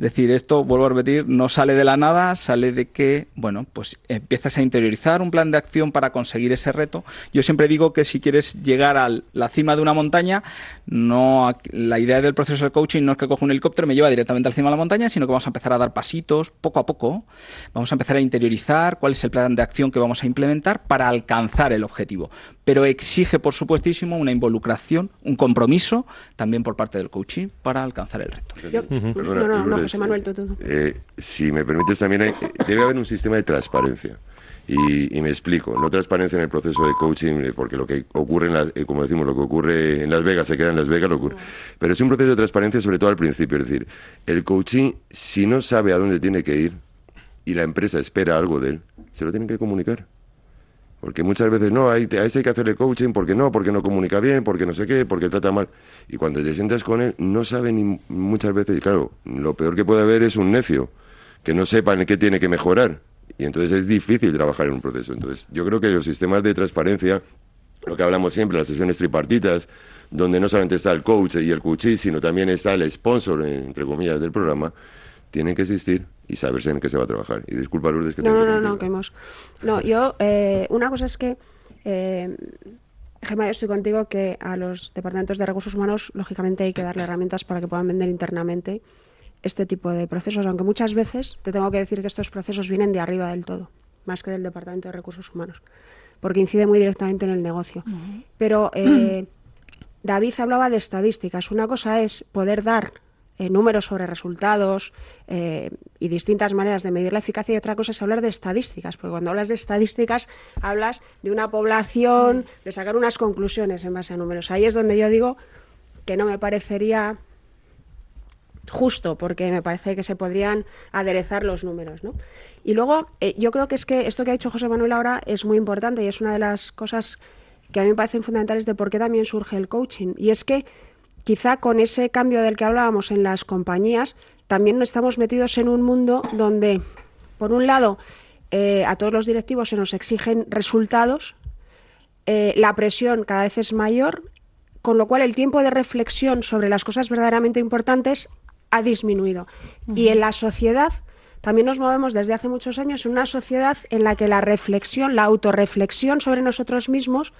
decir, esto, vuelvo a repetir, no sale de la nada, sale de que, bueno, pues empiezas a interiorizar un plan de acción para conseguir ese reto. Yo siempre digo que si quieres llegar a la cima de una montaña, no la idea del proceso de coaching no es que cojo un helicóptero y me lleva directamente al cima de la montaña, sino que vamos a empezar a dar pasitos poco a poco, vamos a empezar a interiorizar cuál es el plan de acción que vamos a implementar para alcanzar el objetivo. Pero exige, por supuestísimo, una involucración, un compromiso también por parte del coaching para alcanzar el reto. Yo, uh-huh. Perdona, no, no, no, José Manuel, tú, tú. Eh, si me permites, también hay, debe haber un sistema de transparencia. Y, y me explico, no transparencia en el proceso de coaching, porque lo que ocurre, en la, eh, como decimos, lo que ocurre en Las Vegas se queda en Las Vegas, lo ocurre. Pero es un proceso de transparencia sobre todo al principio, es decir, el coaching, si no sabe a dónde tiene que ir y la empresa espera algo de él, se lo tienen que comunicar. Porque muchas veces, no, a ese hay que hacerle coaching, porque no, porque no comunica bien, porque no sé qué, porque trata mal. Y cuando te sientas con él, no sabe ni muchas veces, y claro, lo peor que puede haber es un necio, que no sepa en qué tiene que mejorar. Y entonces es difícil trabajar en un proceso. Entonces yo creo que los sistemas de transparencia, lo que hablamos siempre, las sesiones tripartitas, donde no solamente está el coach y el coachee, sino también está el sponsor, entre comillas, del programa, tienen que existir y saberse en qué se va a trabajar. Y disculpa, Lourdes, que no, tengo no, que no, no, que hemos... No, yo, eh, una cosa es que, eh, Gemma, yo estoy contigo que a los departamentos de recursos humanos, lógicamente, hay que darle herramientas para que puedan vender internamente este tipo de procesos, aunque muchas veces te tengo que decir que estos procesos vienen de arriba del todo, más que del departamento de recursos humanos, porque incide muy directamente en el negocio. Uh-huh. Pero eh, David hablaba de estadísticas. Una cosa es poder dar Eh, números sobre resultados eh, y distintas maneras de medir la eficacia, y otra cosa es hablar de estadísticas, porque cuando hablas de estadísticas hablas de una población, de sacar unas conclusiones en base a números. Ahí es donde yo digo que no me parecería justo, porque me parece que se podrían aderezar los números, ¿no? Y luego eh, yo creo que es que esto que ha dicho José Manuel ahora es muy importante y es una de las cosas que a mí me parecen fundamentales de por qué también surge el coaching, y es que quizá con ese cambio del que hablábamos en las compañías, también estamos metidos en un mundo donde, por un lado, eh, a todos los directivos se nos exigen resultados, eh, la presión cada vez es mayor, con lo cual el tiempo de reflexión sobre las cosas verdaderamente importantes ha disminuido. Uh-huh. Y en la sociedad también nos movemos desde hace muchos años en una sociedad en la que la reflexión, la autorreflexión sobre nosotros mismos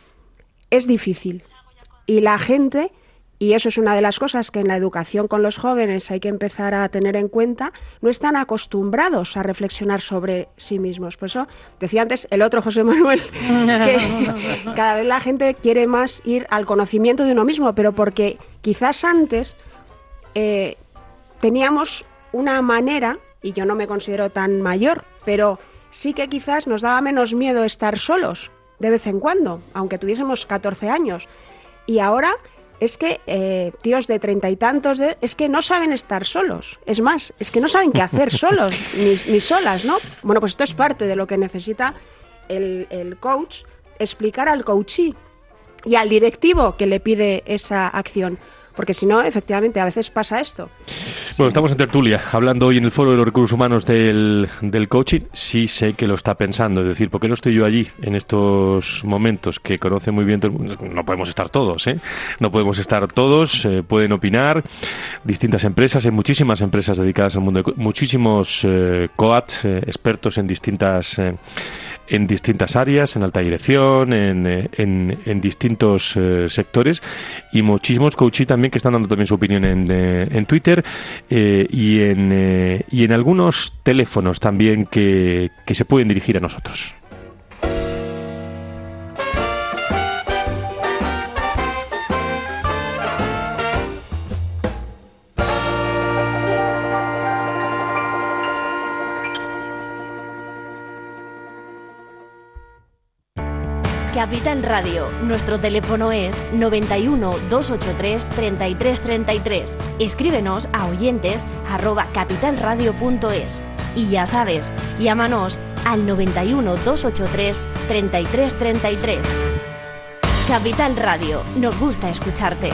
es difícil. Y la gente... Y eso es una de las cosas que en la educación con los jóvenes hay que empezar a tener en cuenta. No están acostumbrados a reflexionar sobre sí mismos. Por eso decía antes el otro José Manuel, que cada vez la gente quiere más ir al conocimiento de uno mismo, pero porque quizás antes eh, teníamos una manera, y yo no me considero tan mayor, pero sí que quizás nos daba menos miedo estar solos de vez en cuando, aunque tuviésemos catorce años. Y ahora... es que eh, tíos de treinta y tantos, de, es que no saben estar solos. Es más, es que no saben qué hacer solos, ni, ni solas, ¿no? Bueno, pues esto es parte de lo que necesita el, el coach, explicar al coachee y al directivo que le pide esa acción. Porque si no, efectivamente, a veces pasa esto. Bueno, estamos en tertulia, hablando hoy en el Foro de los Recursos Humanos del, del coaching. Sí sé que lo está pensando, es decir, ¿por qué no estoy yo allí en estos momentos que conoce muy bien todo el mundo? No podemos estar todos, ¿eh? No podemos estar todos, eh, pueden opinar distintas empresas, hay muchísimas empresas dedicadas al mundo, de, muchísimos eh, coach, eh, expertos en distintas... Eh, en distintas áreas, en alta dirección, en, en, en distintos eh, sectores, y muchísimos coaches también que están dando también su opinión en, eh, en Twitter eh, y, en, eh, y en algunos teléfonos también que, que se pueden dirigir a nosotros. Capital Radio. Nuestro teléfono es noventa y uno, doscientos ochenta y tres, treinta y tres treinta y tres. Escríbenos a oyentes arroba capitalradio punto es. Y ya sabes, llámanos al noventa y uno, doscientos ochenta y tres, treinta y tres treinta y tres. Capital Radio. Nos gusta escucharte.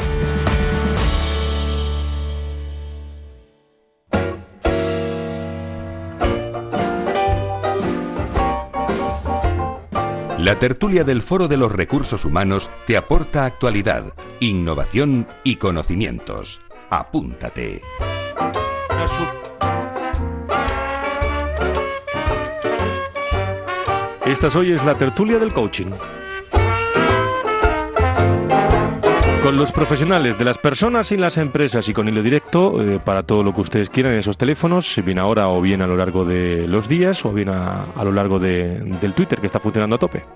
La tertulia del Foro de los Recursos Humanos te aporta actualidad, innovación y conocimientos. Apúntate. Una, su- Esta hoy es la tertulia del coaching. Con los profesionales de las personas y las empresas y con hilo directo eh, para todo lo que ustedes quieran en esos teléfonos, bien ahora o bien a lo largo de los días o bien a, a lo largo de, del Twitter, que está funcionando a tope.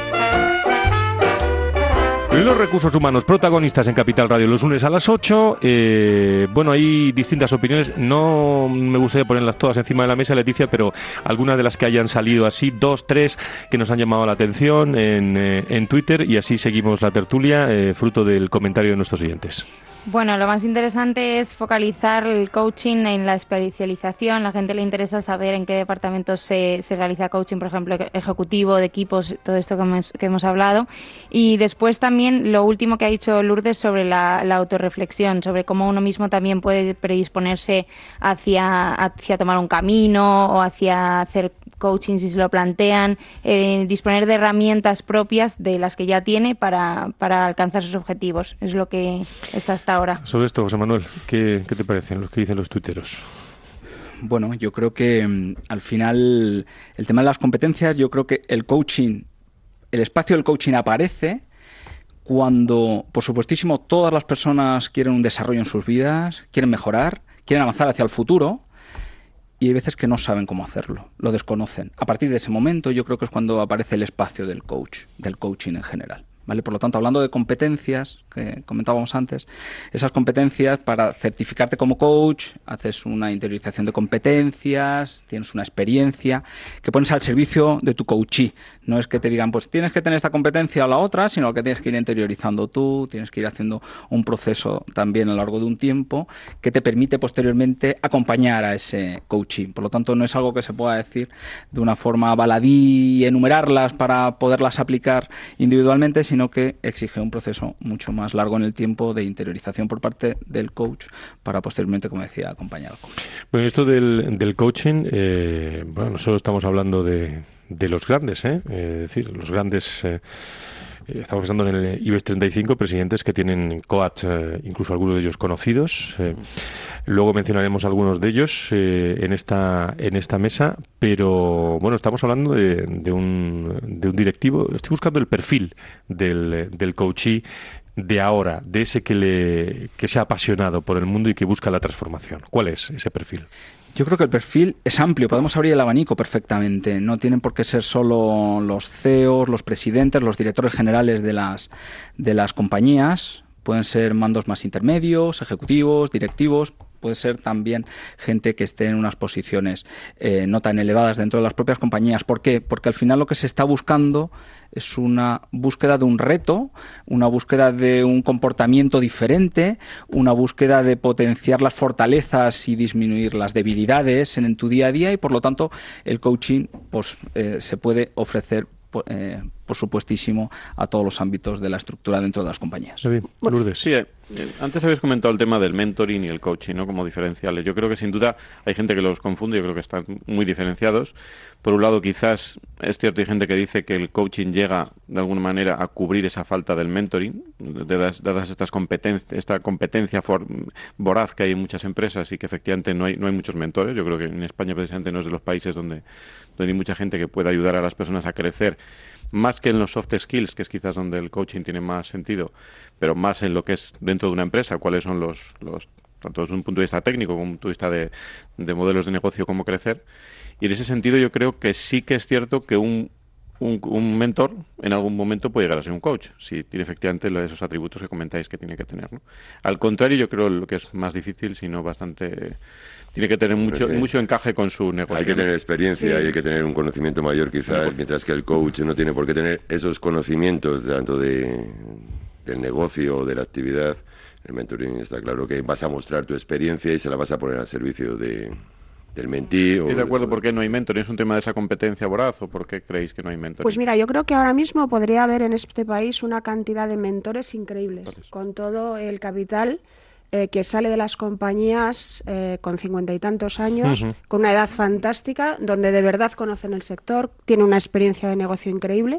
Los recursos humanos, protagonistas en Capital Radio los lunes a las ocho. Eh, bueno, hay distintas opiniones. No me gustaría ponerlas todas encima de la mesa, Leticia, pero algunas de las que hayan salido así, dos, tres, que nos han llamado la atención en, eh, en Twitter, y así seguimos la tertulia, eh, fruto del comentario de nuestros oyentes. Bueno, lo más interesante es focalizar el coaching en la especialización. A la gente le interesa saber en qué departamentos se, se realiza coaching, por ejemplo, ejecutivo, de equipos, todo esto que hemos, que hemos hablado. Y después también lo último que ha dicho Lourdes sobre la, la autorreflexión, sobre cómo uno mismo también puede predisponerse hacia, hacia tomar un camino o hacia hacer coaching si se lo plantean, eh, disponer de herramientas propias de las que ya tiene para, para alcanzar sus objetivos. Es lo que está hasta ahora. Sobre esto, José Manuel, ¿qué, qué te parecen los que dicen los tuiteros? Bueno, yo creo que al final el tema de las competencias, yo creo que el coaching, el espacio del coaching aparece cuando, por supuestísimo, todas las personas quieren un desarrollo en sus vidas, quieren mejorar, quieren avanzar hacia el futuro, y hay veces que no saben cómo hacerlo, lo desconocen. A partir de ese momento yo creo que es cuando aparece el espacio del coach, del coaching en general. ¿Vale? Por lo tanto, hablando de competencias, que comentábamos antes, esas competencias, para certificarte como coach, haces una interiorización de competencias, tienes una experiencia que pones al servicio de tu coachee. No es que te digan, pues tienes que tener esta competencia o la otra, sino que tienes que ir interiorizando tú, tienes que ir haciendo un proceso también a lo largo de un tiempo que te permite posteriormente acompañar a ese coachee. Por lo tanto, no es algo que se pueda decir de una forma baladí y enumerarlas para poderlas aplicar individualmente, sino que exige un proceso mucho más largo en el tiempo de interiorización por parte del coach para posteriormente, como decía, acompañar al coach. Bueno, esto del, del coaching, eh, bueno, no solo estamos hablando de, de los grandes, ¿eh? Eh, es decir, los grandes... Eh, Estamos pensando en el IBEX treinta y cinco, presidentes que tienen coach, eh, incluso algunos de ellos conocidos. Eh, luego mencionaremos algunos de ellos eh, en esta en esta mesa, pero bueno, estamos hablando de, de, un, de un directivo. Estoy buscando el perfil del, del coachee de ahora, de ese que, le, que se ha apasionado por el mundo y que busca la transformación. ¿Cuál es ese perfil? Yo creo que el perfil es amplio, podemos abrir el abanico perfectamente. No tienen por qué ser solo los C E Os, los presidentes, los directores generales de las, de las compañías. Pueden ser mandos más intermedios, ejecutivos, directivos. Puede ser también gente que esté en unas posiciones eh, no tan elevadas dentro de las propias compañías. ¿Por qué? Porque al final lo que se está buscando es una búsqueda de un reto, una búsqueda de un comportamiento diferente, una búsqueda de potenciar las fortalezas y disminuir las debilidades en, en tu día a día, y por lo tanto el coaching pues, eh, se puede ofrecer Eh, por supuestísimo a todos los ámbitos de la estructura dentro de las compañías. Lourdes. Sí, eh, antes habéis comentado el tema del mentoring y el coaching, ¿no?, como diferenciales. Yo creo que sin duda hay gente que los confunde, yo creo que están muy diferenciados. Por un lado, quizás es cierto, hay gente que dice que el coaching llega de alguna manera a cubrir esa falta del mentoring, dadas, dadas estas competencias, esta competencia for, voraz que hay en muchas empresas y que efectivamente no hay, no hay muchos mentores. Yo creo que en España precisamente no es de los países donde, donde hay mucha gente que pueda ayudar a las personas a crecer, más que en los soft skills, que es quizás donde el coaching tiene más sentido, pero más en lo que es dentro de una empresa, cuáles son los, los tanto desde un punto de vista técnico como un punto de vista de, de modelos de negocio, cómo crecer. Y en ese sentido yo creo que sí que es cierto que un, un, un mentor en algún momento puede llegar a ser un coach, si tiene efectivamente esos atributos que comentáis que tiene que tener, ¿no? Al contrario, yo creo lo que es más difícil, sino bastante... Tiene que tener mucho sí. mucho encaje con su negocio. Hay que tener experiencia sí. y hay que tener un conocimiento mayor quizás, sí. mientras que el coach no tiene por qué tener esos conocimientos tanto de, del negocio o de la actividad. El mentoring está claro que vas a mostrar tu experiencia y se la vas a poner al servicio de, del mentí. ¿Estáis de acuerdo? ¿Por qué no hay mentoring? ¿Es un tema de esa competencia voraz o por qué creéis que no hay mentoring? Pues mira, yo creo que ahora mismo podría haber en este país una cantidad de mentores increíbles, Entonces. con todo el capital Eh, que sale de las compañías eh, con cincuenta y tantos años, uh-huh. con una edad fantástica, donde de verdad conocen el sector, tiene una experiencia de negocio increíble,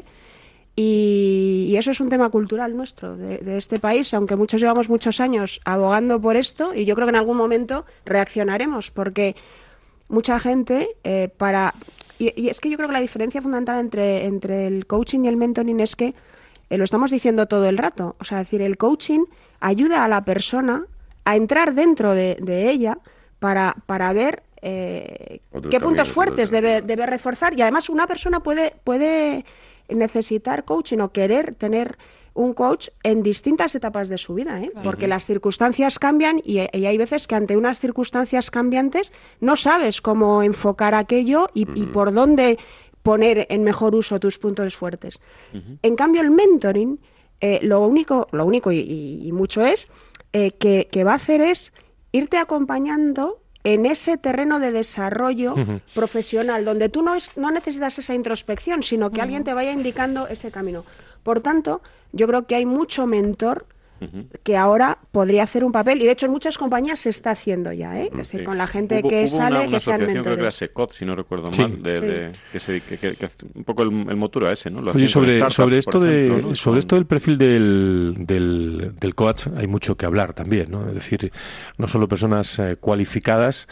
y, y eso es un tema cultural nuestro, de, de este país, aunque muchos llevamos muchos años abogando por esto, y yo creo que en algún momento reaccionaremos, porque mucha gente, eh, para Y, y es que yo creo que la diferencia fundamental entre, entre el coaching y el mentoring es que eh, lo estamos diciendo todo el rato. O sea, es decir, el coaching ayuda a la persona a entrar dentro de, de ella para, para ver eh, qué puntos fuertes debe, debe reforzar. Y además una persona puede, puede necesitar coaching o querer tener un coach en distintas etapas de su vida, ¿eh? Claro. Porque las circunstancias cambian y, y hay veces que ante unas circunstancias cambiantes no sabes cómo enfocar aquello y, uh-huh. y por dónde poner en mejor uso tus puntos fuertes. Uh-huh. En cambio, el mentoring, eh, lo único, lo único y, y, y mucho es eh, que, que va a hacer es irte acompañando en ese terreno de desarrollo uh-huh. profesional, donde tú no, es, no necesitas esa introspección, sino que uh-huh. alguien te vaya indicando ese camino. Por tanto, yo creo que hay mucho mentor uh-huh. que ahora podría hacer un papel, y de hecho en muchas compañías se está haciendo ya, ¿eh? Es decir, sí. con la gente hubo, que hubo sale, una, una que sean mentores. Creo que era SECOT, si no recuerdo sí. mal, de, sí. de, que, se, que, que, que un poco el, el motor era ese, ¿no? Lo Oye, sobre, startups, sobre esto ejemplo, de ¿no? sobre con... esto del perfil del, del, del coach hay mucho que hablar también, ¿no? Es decir, no solo personas eh, cualificadas,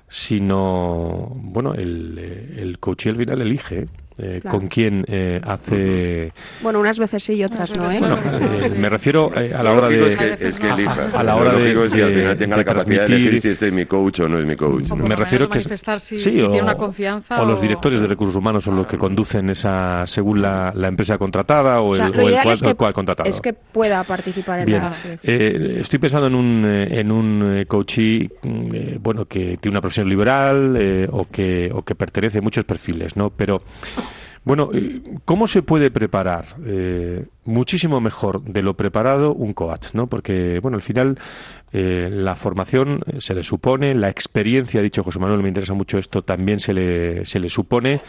sino, bueno, el, el coach al final elige eh, claro. con quién eh, hace... Bueno, unas veces sí y otras no, ¿eh? Bueno, eh, me refiero eh, a la hora de... Es que, es que elija. A, a la hora lo de, lógico es que al final de, tenga de la capacidad transmitir... de elegir si este es mi coach o no es mi coach. O ¿no? por Me lo refiero menos que... manifestar si, sí, si o, tiene una confianza o los o... directores de recursos humanos son los que conducen esa, según la, la empresa contratada o, o, sea, el, o el, cual, es que, el cual contratado. Es que pueda participar en Bien. la... Eh, estoy pensando en un, en un coachee eh, bueno, que tiene una profesión liberal eh, o, que, o que pertenece a muchos perfiles, ¿no? Pero... Bueno, ¿cómo se puede preparar? Eh, muchísimo mejor de lo preparado un coach, ¿no? Porque, bueno, al final eh, la formación se le supone, la experiencia, ha dicho José Manuel, me interesa mucho esto, también se le, se le supone.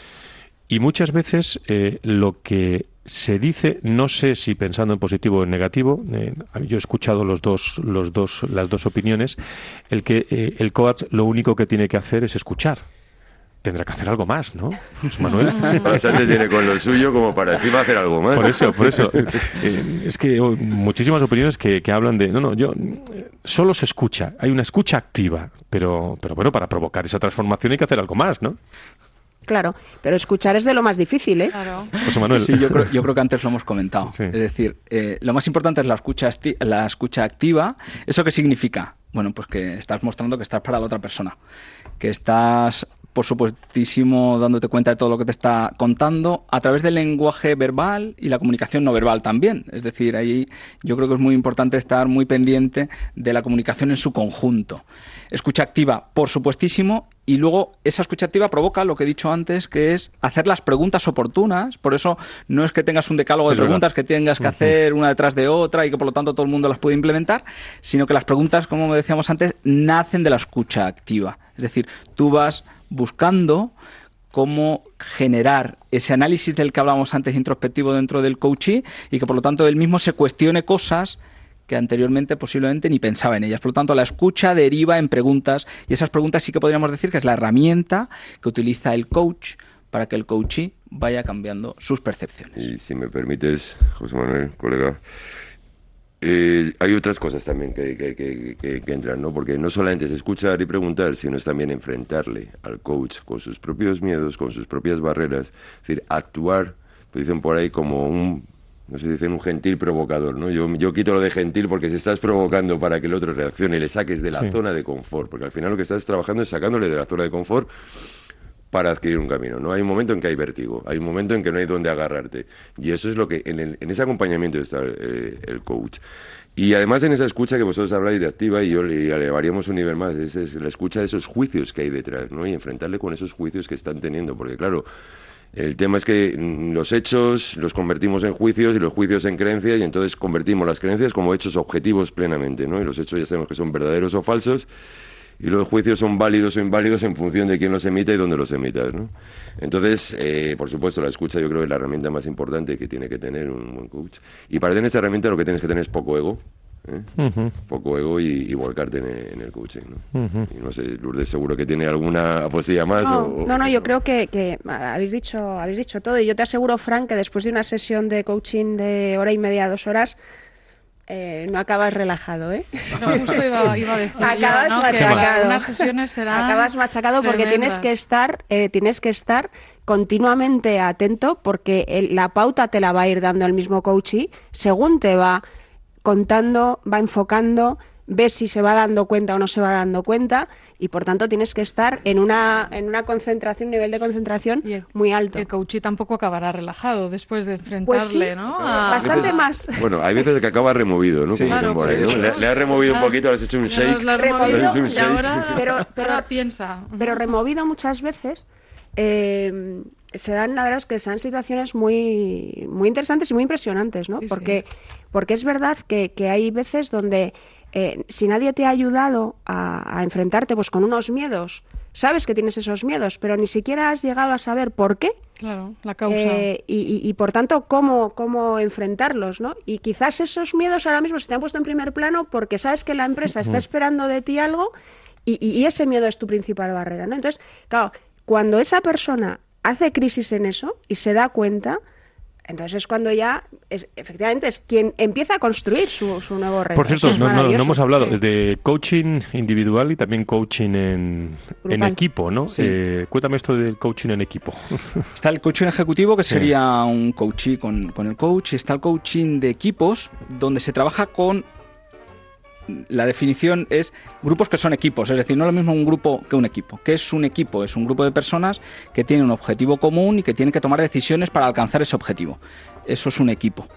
Y muchas veces eh, lo que se dice, no sé si pensando en positivo o en negativo, eh, yo he escuchado los dos, los dos, las dos opiniones, el que eh, el coach lo único que tiene que hacer es escuchar. Tendrá que hacer algo más, ¿no, José Manuel? Bastante tiene con lo suyo como para encima hacer algo más. Por eso, por eso. Eh, es que oh, muchísimas opiniones que, que hablan de... No, no, yo... Eh, solo se escucha. Hay una escucha activa. Pero, pero bueno, para provocar esa transformación hay que hacer algo más, ¿no? Claro, pero escuchar es de lo más difícil, ¿eh? Claro. José Manuel. Sí, yo creo, yo creo que antes lo hemos comentado. Sí. Es decir, eh, lo más importante es la escucha, la escucha activa. ¿Eso qué significa? Bueno, pues que estás mostrando que estás para la otra persona. Que estás... por supuestísimo, dándote cuenta de todo lo que te está contando a través del lenguaje verbal y la comunicación no verbal también. Es decir, ahí yo creo que es muy importante estar muy pendiente de la comunicación en su conjunto. Escucha activa, por supuestísimo, y luego esa escucha activa provoca lo que he dicho antes, que es hacer las preguntas oportunas. Por eso no es que tengas un decálogo de preguntas que tengas que hacer una detrás de otra y que por lo tanto todo el mundo las puede implementar, sino que las preguntas, como decíamos antes, nacen de la escucha activa. Es decir, tú vas buscando cómo generar ese análisis del que hablábamos antes introspectivo dentro del coachee y que por lo tanto él mismo se cuestione cosas que anteriormente posiblemente ni pensaba en ellas. Por lo tanto, la escucha deriva en preguntas y esas preguntas sí que podríamos decir que es la herramienta que utiliza el coach para que el coachee vaya cambiando sus percepciones. Y si me permites, José Manuel, colega, Eh, hay otras cosas también que, que, que, que, que entran, ¿no? Porque no solamente es escuchar y preguntar, sino es también enfrentarle al coach con sus propios miedos, con sus propias barreras. Es decir, actuar, pues dicen por ahí, como un, no sé, dicen un gentil provocador, ¿no? Yo, yo quito lo de gentil porque si estás provocando para que el otro reaccione y le saques de la sí. zona de confort, porque al final lo que estás trabajando es sacándole de la zona de confort para adquirir un camino, ¿no? Hay un momento en que hay vértigo, hay un momento en que no hay dónde agarrarte. Y eso es lo que, en, el, en ese acompañamiento está eh, el coach. Y además en esa escucha que vosotros habláis de activa, y yo le elevaríamos un nivel más, es, es la escucha de esos juicios que hay detrás, ¿no? Y enfrentarle con esos juicios que están teniendo, porque claro, el tema es que los hechos los convertimos en juicios y los juicios en creencias, y entonces convertimos las creencias como hechos objetivos plenamente, ¿no? Y los hechos ya sabemos que son verdaderos o falsos, y los juicios son válidos o inválidos en función de quién los emita y dónde los emitas, ¿no? Entonces, eh, por supuesto, la escucha yo creo que es la herramienta más importante que tiene que tener un buen coach. Y para tener esa herramienta lo que tienes que tener es poco ego, ¿eh? Uh-huh. Poco ego y, y volcarte en el, en el coaching, ¿no? Uh-huh. Y no sé, Lourdes seguro que tiene alguna poesía más. No, o, no, no, o, yo creo que, que habéis dicho, habéis dicho todo. Y yo te aseguro, Fran, que después de una sesión de coaching de hora y media, dos horas, eh, no acabas relajado, ¿eh? No, justo iba, iba a decir acabas yo, ¿no? machacado. Que unas sesiones serán acabas machacado porque tremendas. tienes que estar, eh, tienes que estar continuamente atento porque el, la pauta te la va a ir dando el mismo coachee según te va contando, va enfocando, ves si se va dando cuenta o no se va dando cuenta y por tanto tienes que estar en una en una concentración, un nivel de concentración el, muy alto. El coachee tampoco acabará relajado después de enfrentarle, pues sí, ¿no? A... Bastante más. Bueno, hay veces que acaba removido, ¿no? Sí, Como claro, por ahí, ¿no? sí, Le, sí. le has removido Ah, un poquito, le has hecho un shake. Le has removido, le has hecho un y shake. ahora, pero, pero, ahora piensa. Pero removido muchas veces eh, se dan, la verdad es que se dan situaciones muy, muy interesantes y muy impresionantes, ¿no? Sí, porque, sí. porque es verdad que, que hay veces donde eh, si nadie te ha ayudado a, a enfrentarte pues con unos miedos, sabes que tienes esos miedos, pero ni siquiera has llegado a saber por qué. Claro, la causa. Eh, y, y, y por tanto, cómo, cómo enfrentarlos, ¿no? Y quizás esos miedos ahora mismo se te han puesto en primer plano porque sabes que la empresa está esperando de ti algo y, y, y ese miedo es tu principal barrera, ¿no? Entonces, claro, cuando esa persona hace crisis en eso y se da cuenta, entonces es cuando ya, es, efectivamente, es quien empieza a construir su, su nuevo reto. Por cierto, es no, no, no hemos hablado sí. de coaching individual y también coaching en, en equipo, ¿no? Sí. Eh, cuéntame esto del coaching en equipo. Está el coaching ejecutivo, que Sí. sería un coachee con, con el coach, y está el coaching de equipos, donde se trabaja con... La definición es grupos que son equipos, es decir, no es lo mismo un grupo que un equipo. ¿Qué es un equipo? Es un grupo de personas que tienen un objetivo común y que tienen que tomar decisiones para alcanzar ese objetivo. Eso es un equipo.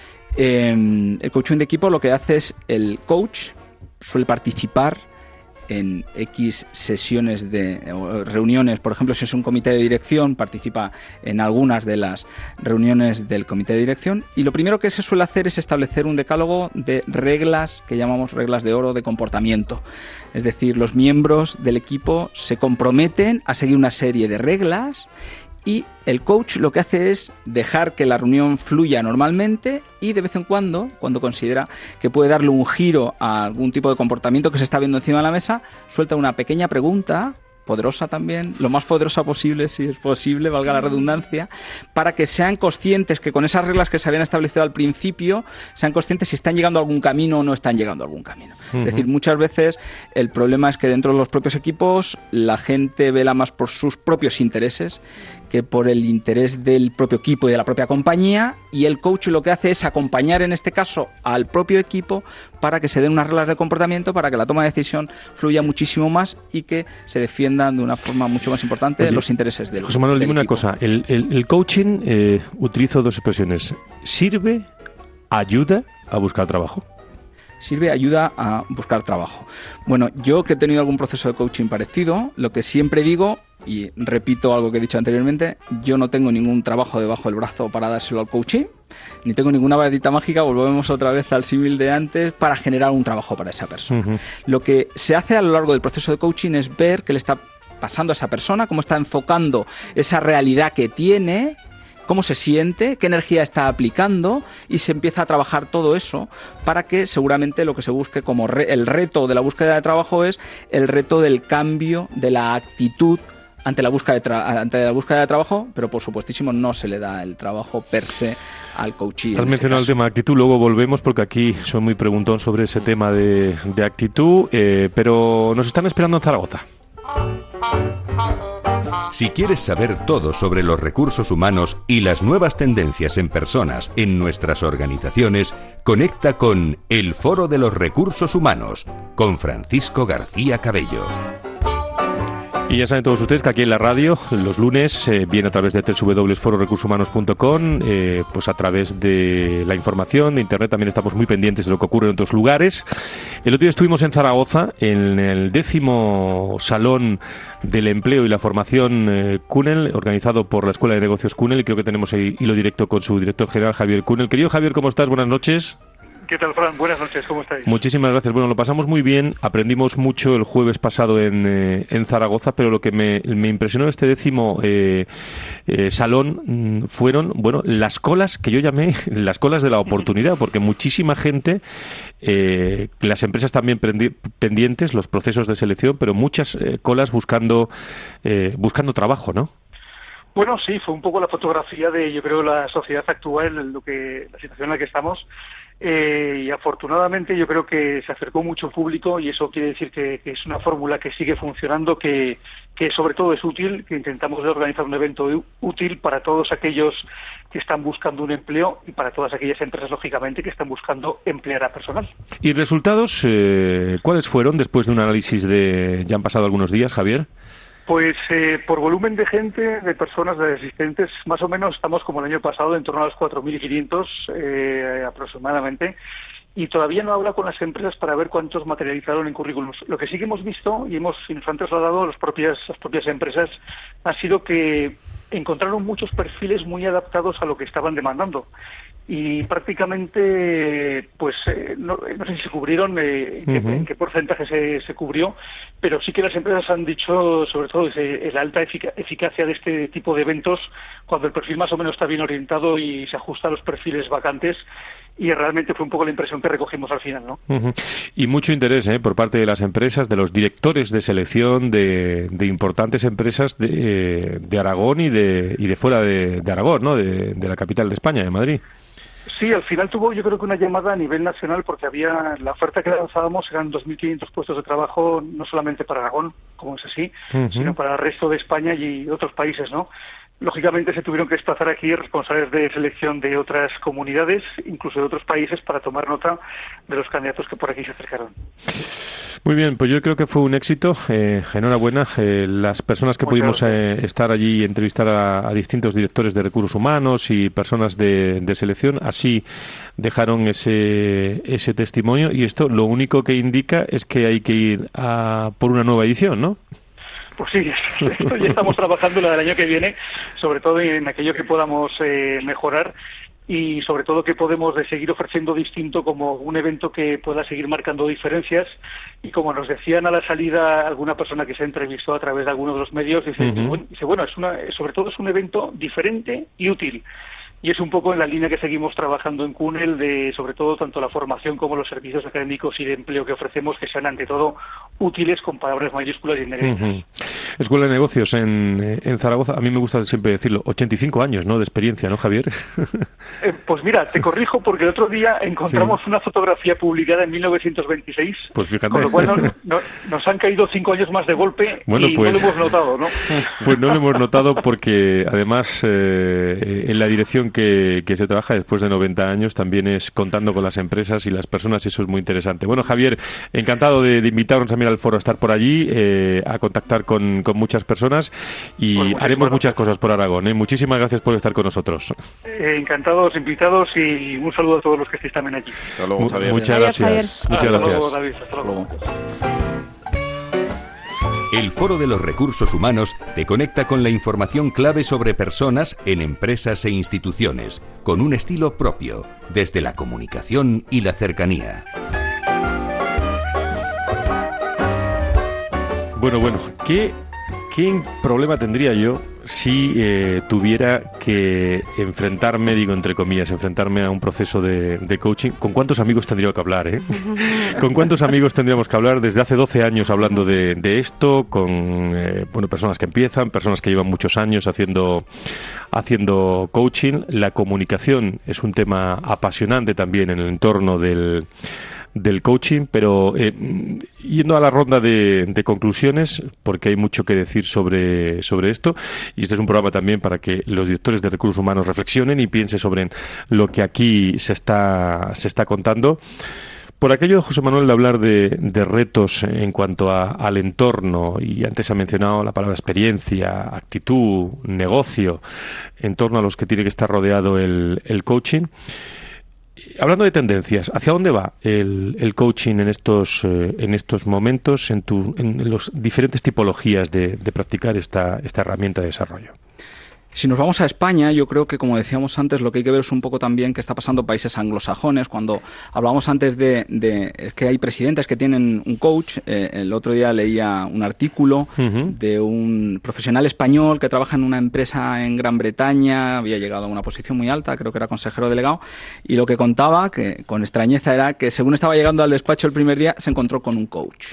Eh, el coaching de equipo lo que hace es el coach suele participar en X sesiones de o reuniones, por ejemplo, si es un comité de dirección, participa en algunas de las reuniones del comité de dirección y lo primero que se suele hacer es establecer un decálogo de reglas que llamamos reglas de oro de comportamiento. Es decir, los miembros del equipo se comprometen a seguir una serie de reglas y el coach lo que hace es dejar que la reunión fluya normalmente y de vez en cuando, cuando considera que puede darle un giro a algún tipo de comportamiento que se está viendo encima de la mesa, suelta una pequeña pregunta, poderosa también, lo más poderosa posible, si es posible, valga la redundancia, para que sean conscientes que con esas reglas que se habían establecido al principio, sean conscientes si están llegando a algún camino o no están llegando a algún camino. Uh-huh. Es decir, muchas veces el problema es que dentro de los propios equipos la gente vela más por sus propios intereses que por el interés del propio equipo y de la propia compañía, y el coach lo que hace es acompañar en este caso al propio equipo para que se den unas reglas de comportamiento, para que la toma de decisión fluya muchísimo más y que se defiendan de una forma mucho más importante Oye, los intereses del José Manuel, del dime equipo. una cosa, el, el, el coaching, eh, utilizo dos expresiones, ¿sirve, ayuda a buscar trabajo? Sirve, ayuda a buscar trabajo. Bueno, yo que he tenido algún proceso de coaching parecido, lo que siempre digo, y repito algo que he dicho anteriormente, yo no tengo ningún trabajo debajo del brazo para dárselo al coaching, ni tengo ninguna varita mágica, volvemos otra vez al símil de antes, para generar un trabajo para esa persona. Uh-huh. Lo que se hace a lo largo del proceso de coaching es ver qué le está pasando a esa persona, cómo está enfocando esa realidad que tiene, cómo se siente, qué energía está aplicando, y se empieza a trabajar todo eso para que seguramente lo que se busque como re- el reto de la búsqueda de trabajo es el reto del cambio de la actitud ante la búsqueda de tra- ante la búsqueda de trabajo, pero por supuestísimo no se le da el trabajo per se al coachee. Has mencionado el tema actitud, luego volvemos porque aquí soy muy preguntón sobre ese tema de, de actitud, eh, pero nos están esperando en Zaragoza. Si quieres saber todo sobre los recursos humanos y las nuevas tendencias en personas en nuestras organizaciones, conecta con El Foro de los Recursos Humanos, con Francisco García Cabello. Y ya saben todos ustedes que aquí en la radio, los lunes, eh, viene a través de doble u doble u doble u punto el foro recursos humanos punto com, eh, pues a través de la información, de internet, también estamos muy pendientes de lo que ocurre en otros lugares. El otro día estuvimos en Zaragoza, en el décimo Salón del Empleo y la Formación eh, Cunel, organizado por la Escuela de Negocios Cunel, y creo que tenemos ahí hilo directo con su director general, Javier Cunel. Querido Javier, ¿cómo estás? Buenas noches. ¿Qué tal, Fran? Buenas noches, ¿cómo estáis? Muchísimas gracias. Bueno, lo pasamos muy bien, aprendimos mucho el jueves pasado en, eh, en Zaragoza, pero lo que me, me impresionó en este décimo eh, eh, salón mm, fueron, bueno, las colas que yo llamé las colas de la oportunidad, porque muchísima gente, eh, las empresas también prendi- pendientes, los procesos de selección, pero muchas eh, colas buscando, eh, buscando trabajo, ¿no? Bueno, sí, fue un poco la fotografía de, yo creo, la sociedad actual, lo que, la situación en la que estamos. Eh, y afortunadamente yo creo que se acercó mucho público y eso quiere decir que, que es una fórmula que sigue funcionando, que, que sobre todo es útil, que intentamos organizar un evento útil para todos aquellos que están buscando un empleo y para todas aquellas empresas, lógicamente, que están buscando emplear a personal. ¿Y resultados eh, cuáles fueron después de un análisis de, ya han pasado algunos días, Javier? Pues eh, por volumen de gente, de personas, de asistentes, más o menos estamos como el año pasado, en torno a los cuatro mil quinientos eh, aproximadamente, y todavía no habla con las empresas para ver cuántos materializaron en currículums. Lo que sí que hemos visto y hemos y nos han trasladado las propias, las propias empresas ha sido que encontraron muchos perfiles muy adaptados a lo que estaban demandando. Y prácticamente, pues, eh, no, no sé si se cubrieron, eh, en, uh-huh. qué, en qué porcentaje se, se cubrió, pero sí que las empresas han dicho, sobre todo, ese, la alta efic- eficacia de este tipo de eventos, cuando el perfil más o menos está bien orientado y se ajusta a los perfiles vacantes, y realmente fue un poco la impresión que recogimos al final, ¿no? Uh-huh. Y mucho interés ¿eh? por parte de las empresas, de los directores de selección de, de importantes empresas de, eh, de Aragón y de, y de fuera de, de Aragón, ¿no? De, de la capital de España, de Madrid. Sí, al final tuvo yo creo que una llamada a nivel nacional porque había, la oferta que lanzábamos eran dos mil quinientos puestos de trabajo no solamente para Aragón, como es así, uh-huh. sino para el resto de España y otros países, ¿no? Lógicamente se tuvieron que desplazar aquí responsables de selección de otras comunidades, incluso de otros países, para tomar nota de los candidatos que por aquí se acercaron. Muy bien, pues yo creo que fue un éxito. Eh, enhorabuena. Eh, las personas que Muchas pudimos eh, estar allí y entrevistar a, a distintos directores de recursos humanos y personas de, de selección, así dejaron ese, ese testimonio, y esto lo único que indica es que hay que ir a por una nueva edición, ¿no? Pues sí, ya estamos trabajando la del año que viene, sobre todo en aquello que podamos eh, mejorar y sobre todo que podemos de seguir ofreciendo distinto como un evento que pueda seguir marcando diferencias. Y como nos decían a la salida alguna persona que se entrevistó a través de alguno de los medios, dice, uh-huh. bueno, dice, bueno es una, sobre todo es un evento diferente y útil. Y es un poco en la línea que seguimos trabajando en CUNEL, de sobre todo tanto la formación como los servicios académicos y de empleo que ofrecemos, que sean ante todo útiles, con palabras mayúsculas y en negritas. Uh-huh. Escuela de Negocios en, en Zaragoza, a mí me gusta siempre decirlo, ochenta y cinco años, ¿no?, de experiencia, ¿no, Javier? Eh, pues mira, te corrijo porque el otro día encontramos sí. una fotografía publicada en mil novecientos veintiséis, pues fíjate. Con lo cual no, no, nos han caído cinco años más de golpe bueno, y pues, no lo hemos notado, ¿no? Pues no lo hemos notado porque además eh, en la dirección que, que se trabaja después de noventa años también es contando con las empresas y las personas, y eso es muy interesante. Bueno, Javier, encantado de, de invitarnos también al foro a estar por allí, eh, a contactar con, con muchas personas y pues haremos muchas cosas por Aragón. ¿eh? Muchísimas gracias por estar con nosotros. Eh, encantados, invitados, y un saludo a todos los que estéis también aquí. Hasta luego, Javier. Muchas Adiós, gracias. Javier. Muchas Hasta gracias. luego, David. Hasta luego. El Foro de los Recursos Humanos te conecta con la información clave sobre personas en empresas e instituciones, con un estilo propio, desde la comunicación y la cercanía. Bueno, bueno, ¿qué, qué problema tendría yo si eh, tuviera que enfrentarme, digo entre comillas, enfrentarme a un proceso de, de coaching? ¿Con cuántos amigos tendría que hablar, eh? ¿Con cuántos amigos tendríamos que hablar? Desde hace doce años hablando de, de esto, con eh, bueno, personas que empiezan, personas que llevan muchos años haciendo, haciendo coaching. La comunicación es un tema apasionante también en el entorno del... del coaching, pero eh, yendo a la ronda de, de conclusiones, porque hay mucho que decir sobre, sobre esto, y este es un programa también para que los directores de recursos humanos reflexionen y piensen sobre lo que aquí se está, se está contando. Por aquello de José Manuel de hablar de, de retos en cuanto a, al entorno, y antes ha mencionado la palabra experiencia, actitud, negocio, en torno a los que tiene que estar rodeado el, el coaching. Hablando de tendencias, ¿hacia dónde va el, el coaching en estos eh, en estos momentos, en, tu, en las diferentes tipologías de, de practicar esta, esta herramienta de desarrollo? Si nos vamos a España, yo creo que, como decíamos antes, lo que hay que ver es un poco también qué está pasando en países anglosajones. Cuando hablábamos antes de, de que hay presidentes que tienen un coach, eh, el otro día leía un artículo uh-huh. de un profesional español que trabaja en una empresa en Gran Bretaña, había llegado a una posición muy alta, creo que era consejero delegado, y lo que contaba, que con extrañeza, era que según estaba llegando al despacho el primer día, se encontró con un coach.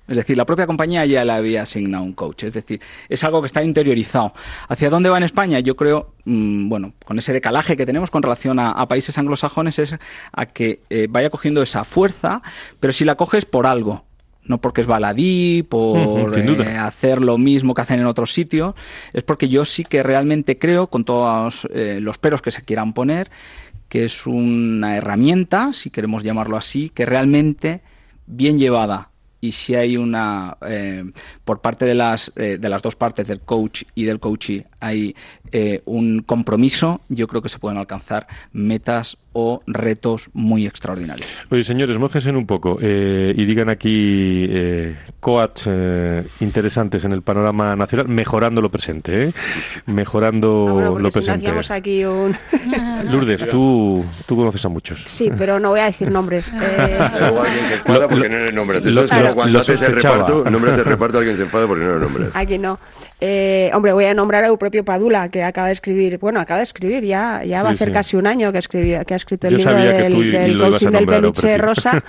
Es decir, la propia compañía ya le había asignado un coach. Es decir, es algo que está interiorizado. ¿Hacia dónde va en España? Yo creo, mmm, bueno, con ese decalaje que tenemos con relación a, a países anglosajones, es a que eh, vaya cogiendo esa fuerza, pero si la coges por algo. No porque es baladí, por eh, hacer lo mismo que hacen en otros sitios, es porque yo sí que realmente creo, con todos eh, los peros que se quieran poner, que es una herramienta, si queremos llamarlo así, que realmente bien llevada, y si hay una, eh, por parte de las, eh, de las dos partes, del coach y del coachee, hay eh, un compromiso, yo creo que se pueden alcanzar metas o retos muy extraordinarios. Oye, señores, mójense un poco eh, y digan aquí eh, coats eh, interesantes en el panorama nacional, mejorando lo presente, ¿eh? Mejorando ah, bueno, lo si presente. No hacíamos aquí un... Lourdes, tú, tú conoces a muchos. Sí, pero no voy a decir nombres. Eh... Luego alguien se enfada porque no le nombras. Eso lo, es como claro. Cuando haces el reparto, nombras el reparto, alguien se enfada porque no lo nombras. Aquí no. Eh, hombre, voy a nombrar a Eupropio Padula, que acaba de escribir, bueno, acaba de escribir, ya, ya sí, va a hacer sí. casi un año que, escribí, que ha escrito el Yo libro del, y, del y coaching del Peniche Rosa.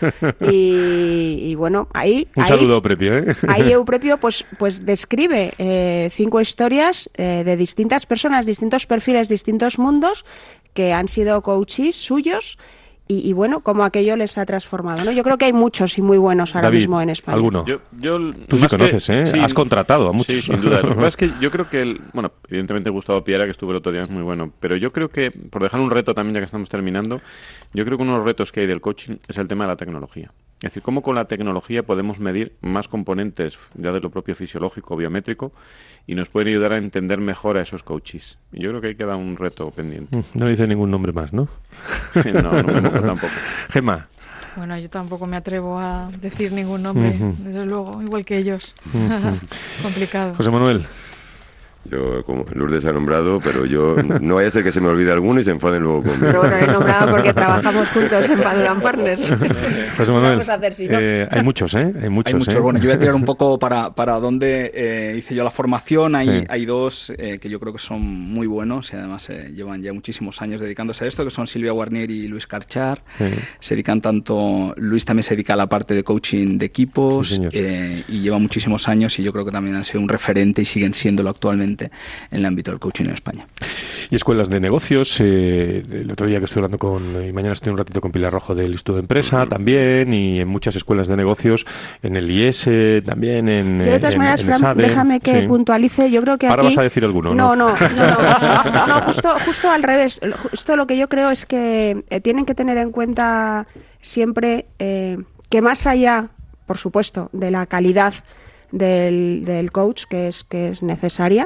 Y, y bueno, ahí... Un ahí, saludo, Eupropio, ¿eh? Ahí Eupropio pues, pues describe eh, cinco historias eh, de distintas personas, distintos perfiles, distintos mundos, que han sido coaches suyos. Y, y bueno, cómo aquello les ha transformado, ¿no? Yo creo que hay muchos y muy buenos ahora David, mismo en España. ¿alguno? Yo, yo, Tú sí conoces, que, ¿eh? Sí, has contratado a muchos. Sí, sin duda. Lo que pasa es que yo creo que, el, bueno, evidentemente Gustavo Piera, que estuvo el otro día, es muy bueno, pero yo creo que, por dejar un reto también, ya que estamos terminando, yo creo que uno de los retos que hay del coaching es el tema de la tecnología. Es decir, cómo con la tecnología podemos medir más componentes ya de lo propio fisiológico, biométrico, y nos pueden ayudar a entender mejor a esos coaches. Y yo creo que ahí queda un reto pendiente. No dice ningún nombre más, ¿no? no, no me mojo tampoco. Gemma. Bueno, yo tampoco me atrevo a decir ningún nombre, uh-huh. desde luego, igual que ellos. Uh-huh. Complicado. José Manuel. Yo, como Lourdes ha nombrado, pero yo no vaya a ser que se me olvide alguno y se enfaden luego conmigo. Pero bueno, he nombrado porque trabajamos juntos en Padulan Partners. José Manuel, hacer, si no? eh, hay muchos, ¿eh? Hay muchos, hay muchos. ¿eh? Bueno, yo voy a tirar un poco para, para dónde eh, hice yo la formación. Hay, sí. hay dos eh, que yo creo que son muy buenos y además eh, llevan ya muchísimos años dedicándose a esto, que son Silvia Guarnier y Luis Carchar. Sí. Se dedican tanto... Luis también se dedica a la parte de coaching de equipos sí, eh, y lleva muchísimos años y yo creo que también han sido un referente y siguen siéndolo actualmente en el ámbito del coaching en España. Y escuelas de negocios, eh, el otro día que estoy hablando con, y mañana estoy un ratito con Pilar Rojo del Instituto de Empresa uh-huh. también, y en muchas escuelas de negocios, en el I E S E también, en de todas en, maneras, en Fran, SADE, déjame que sí. puntualice, yo creo que Ahora aquí... vas a decir alguno, ¿no? No, no, no, no, no justo, justo al revés. Justo lo que yo creo es que eh, tienen que tener en cuenta siempre eh, que más allá, por supuesto, de la calidad del, del coach, que es, que es necesaria,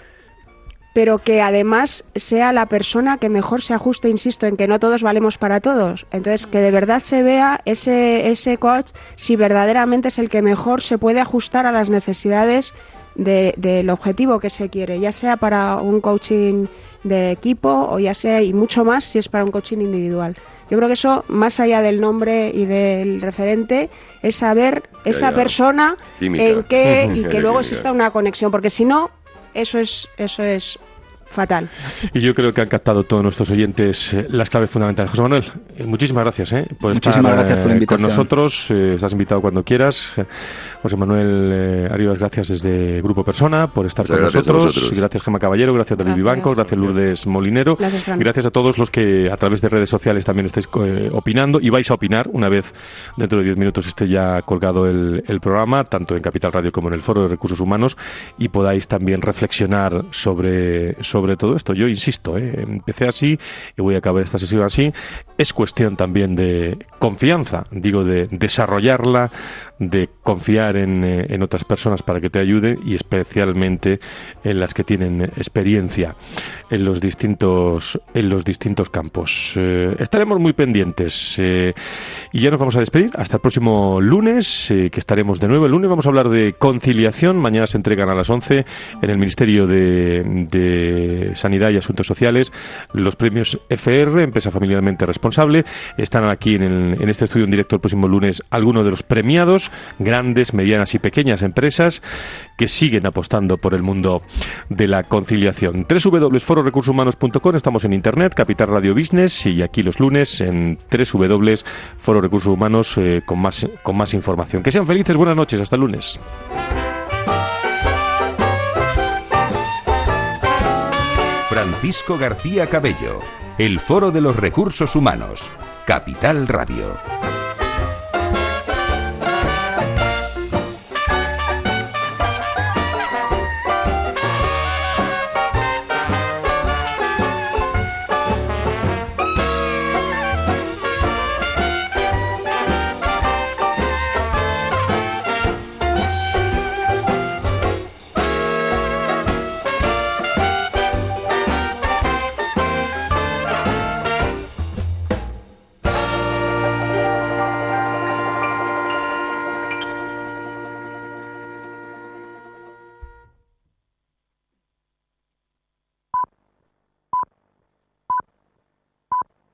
pero que además sea la persona que mejor se ajuste, insisto, en que no todos valemos para todos. Entonces, que de verdad se vea ese, ese coach si verdaderamente es el que mejor se puede ajustar a las necesidades de, del objetivo que se quiere, ya sea para un coaching de equipo o ya sea, y mucho más, si es para un coaching individual. Yo creo que eso, más allá del nombre y del referente, es saber esa ya. persona Química. en qué y que luego exista una conexión, porque si no, Eso es, eso es fatal. Y yo creo que han captado todos nuestros oyentes eh, las claves fundamentales. José Manuel, eh, muchísimas gracias eh, por muchísimas estar gracias por la eh, con nosotros. Eh, estás invitado cuando quieras. Eh, José Manuel eh, Arribas, gracias desde Grupo Persona por estar Muchas con gracias nosotros. Gracias, Gemma Caballero. Gracias, David Vivanco. Gracias, Lourdes Molinero. Gracias, gracias a todos los que a través de redes sociales también estáis eh, opinando y vais a opinar una vez dentro de diez minutos esté ya colgado el, el programa, tanto en Capital Radio como en el Foro de Recursos Humanos, y podáis también reflexionar sobre, sobre todo esto. Yo insisto, eh, empecé así y voy a acabar esta sesión así. Es cuestión también de confianza, digo, de desarrollarla, de confiar en, eh, en otras personas para que te ayuden, y especialmente en las que tienen experiencia en los distintos en los distintos campos. Eh, estaremos muy pendientes eh, y ya nos vamos a despedir hasta el próximo lunes, eh, que estaremos de nuevo. El lunes vamos a hablar de conciliación. Mañana se entregan a las once en el Ministerio de, de Sanidad y Asuntos Sociales los premios F R, Empresa Familiarmente Responsable. Están aquí en, el, en este estudio en directo el próximo lunes algunos de los premiados. tenemos grandes, medianas y pequeñas empresas que siguen apostando por el mundo de la conciliación. doble u doble u doble u punto foro recursos humanos punto com, estamos en Internet, Capital Radio Business, y aquí los lunes en doble u doble u doble u punto foro recursos humanos eh, con, más, con más información. Que sean felices, buenas noches, hasta el lunes. Francisco García Cabello, el Foro de los Recursos Humanos, Capital Radio.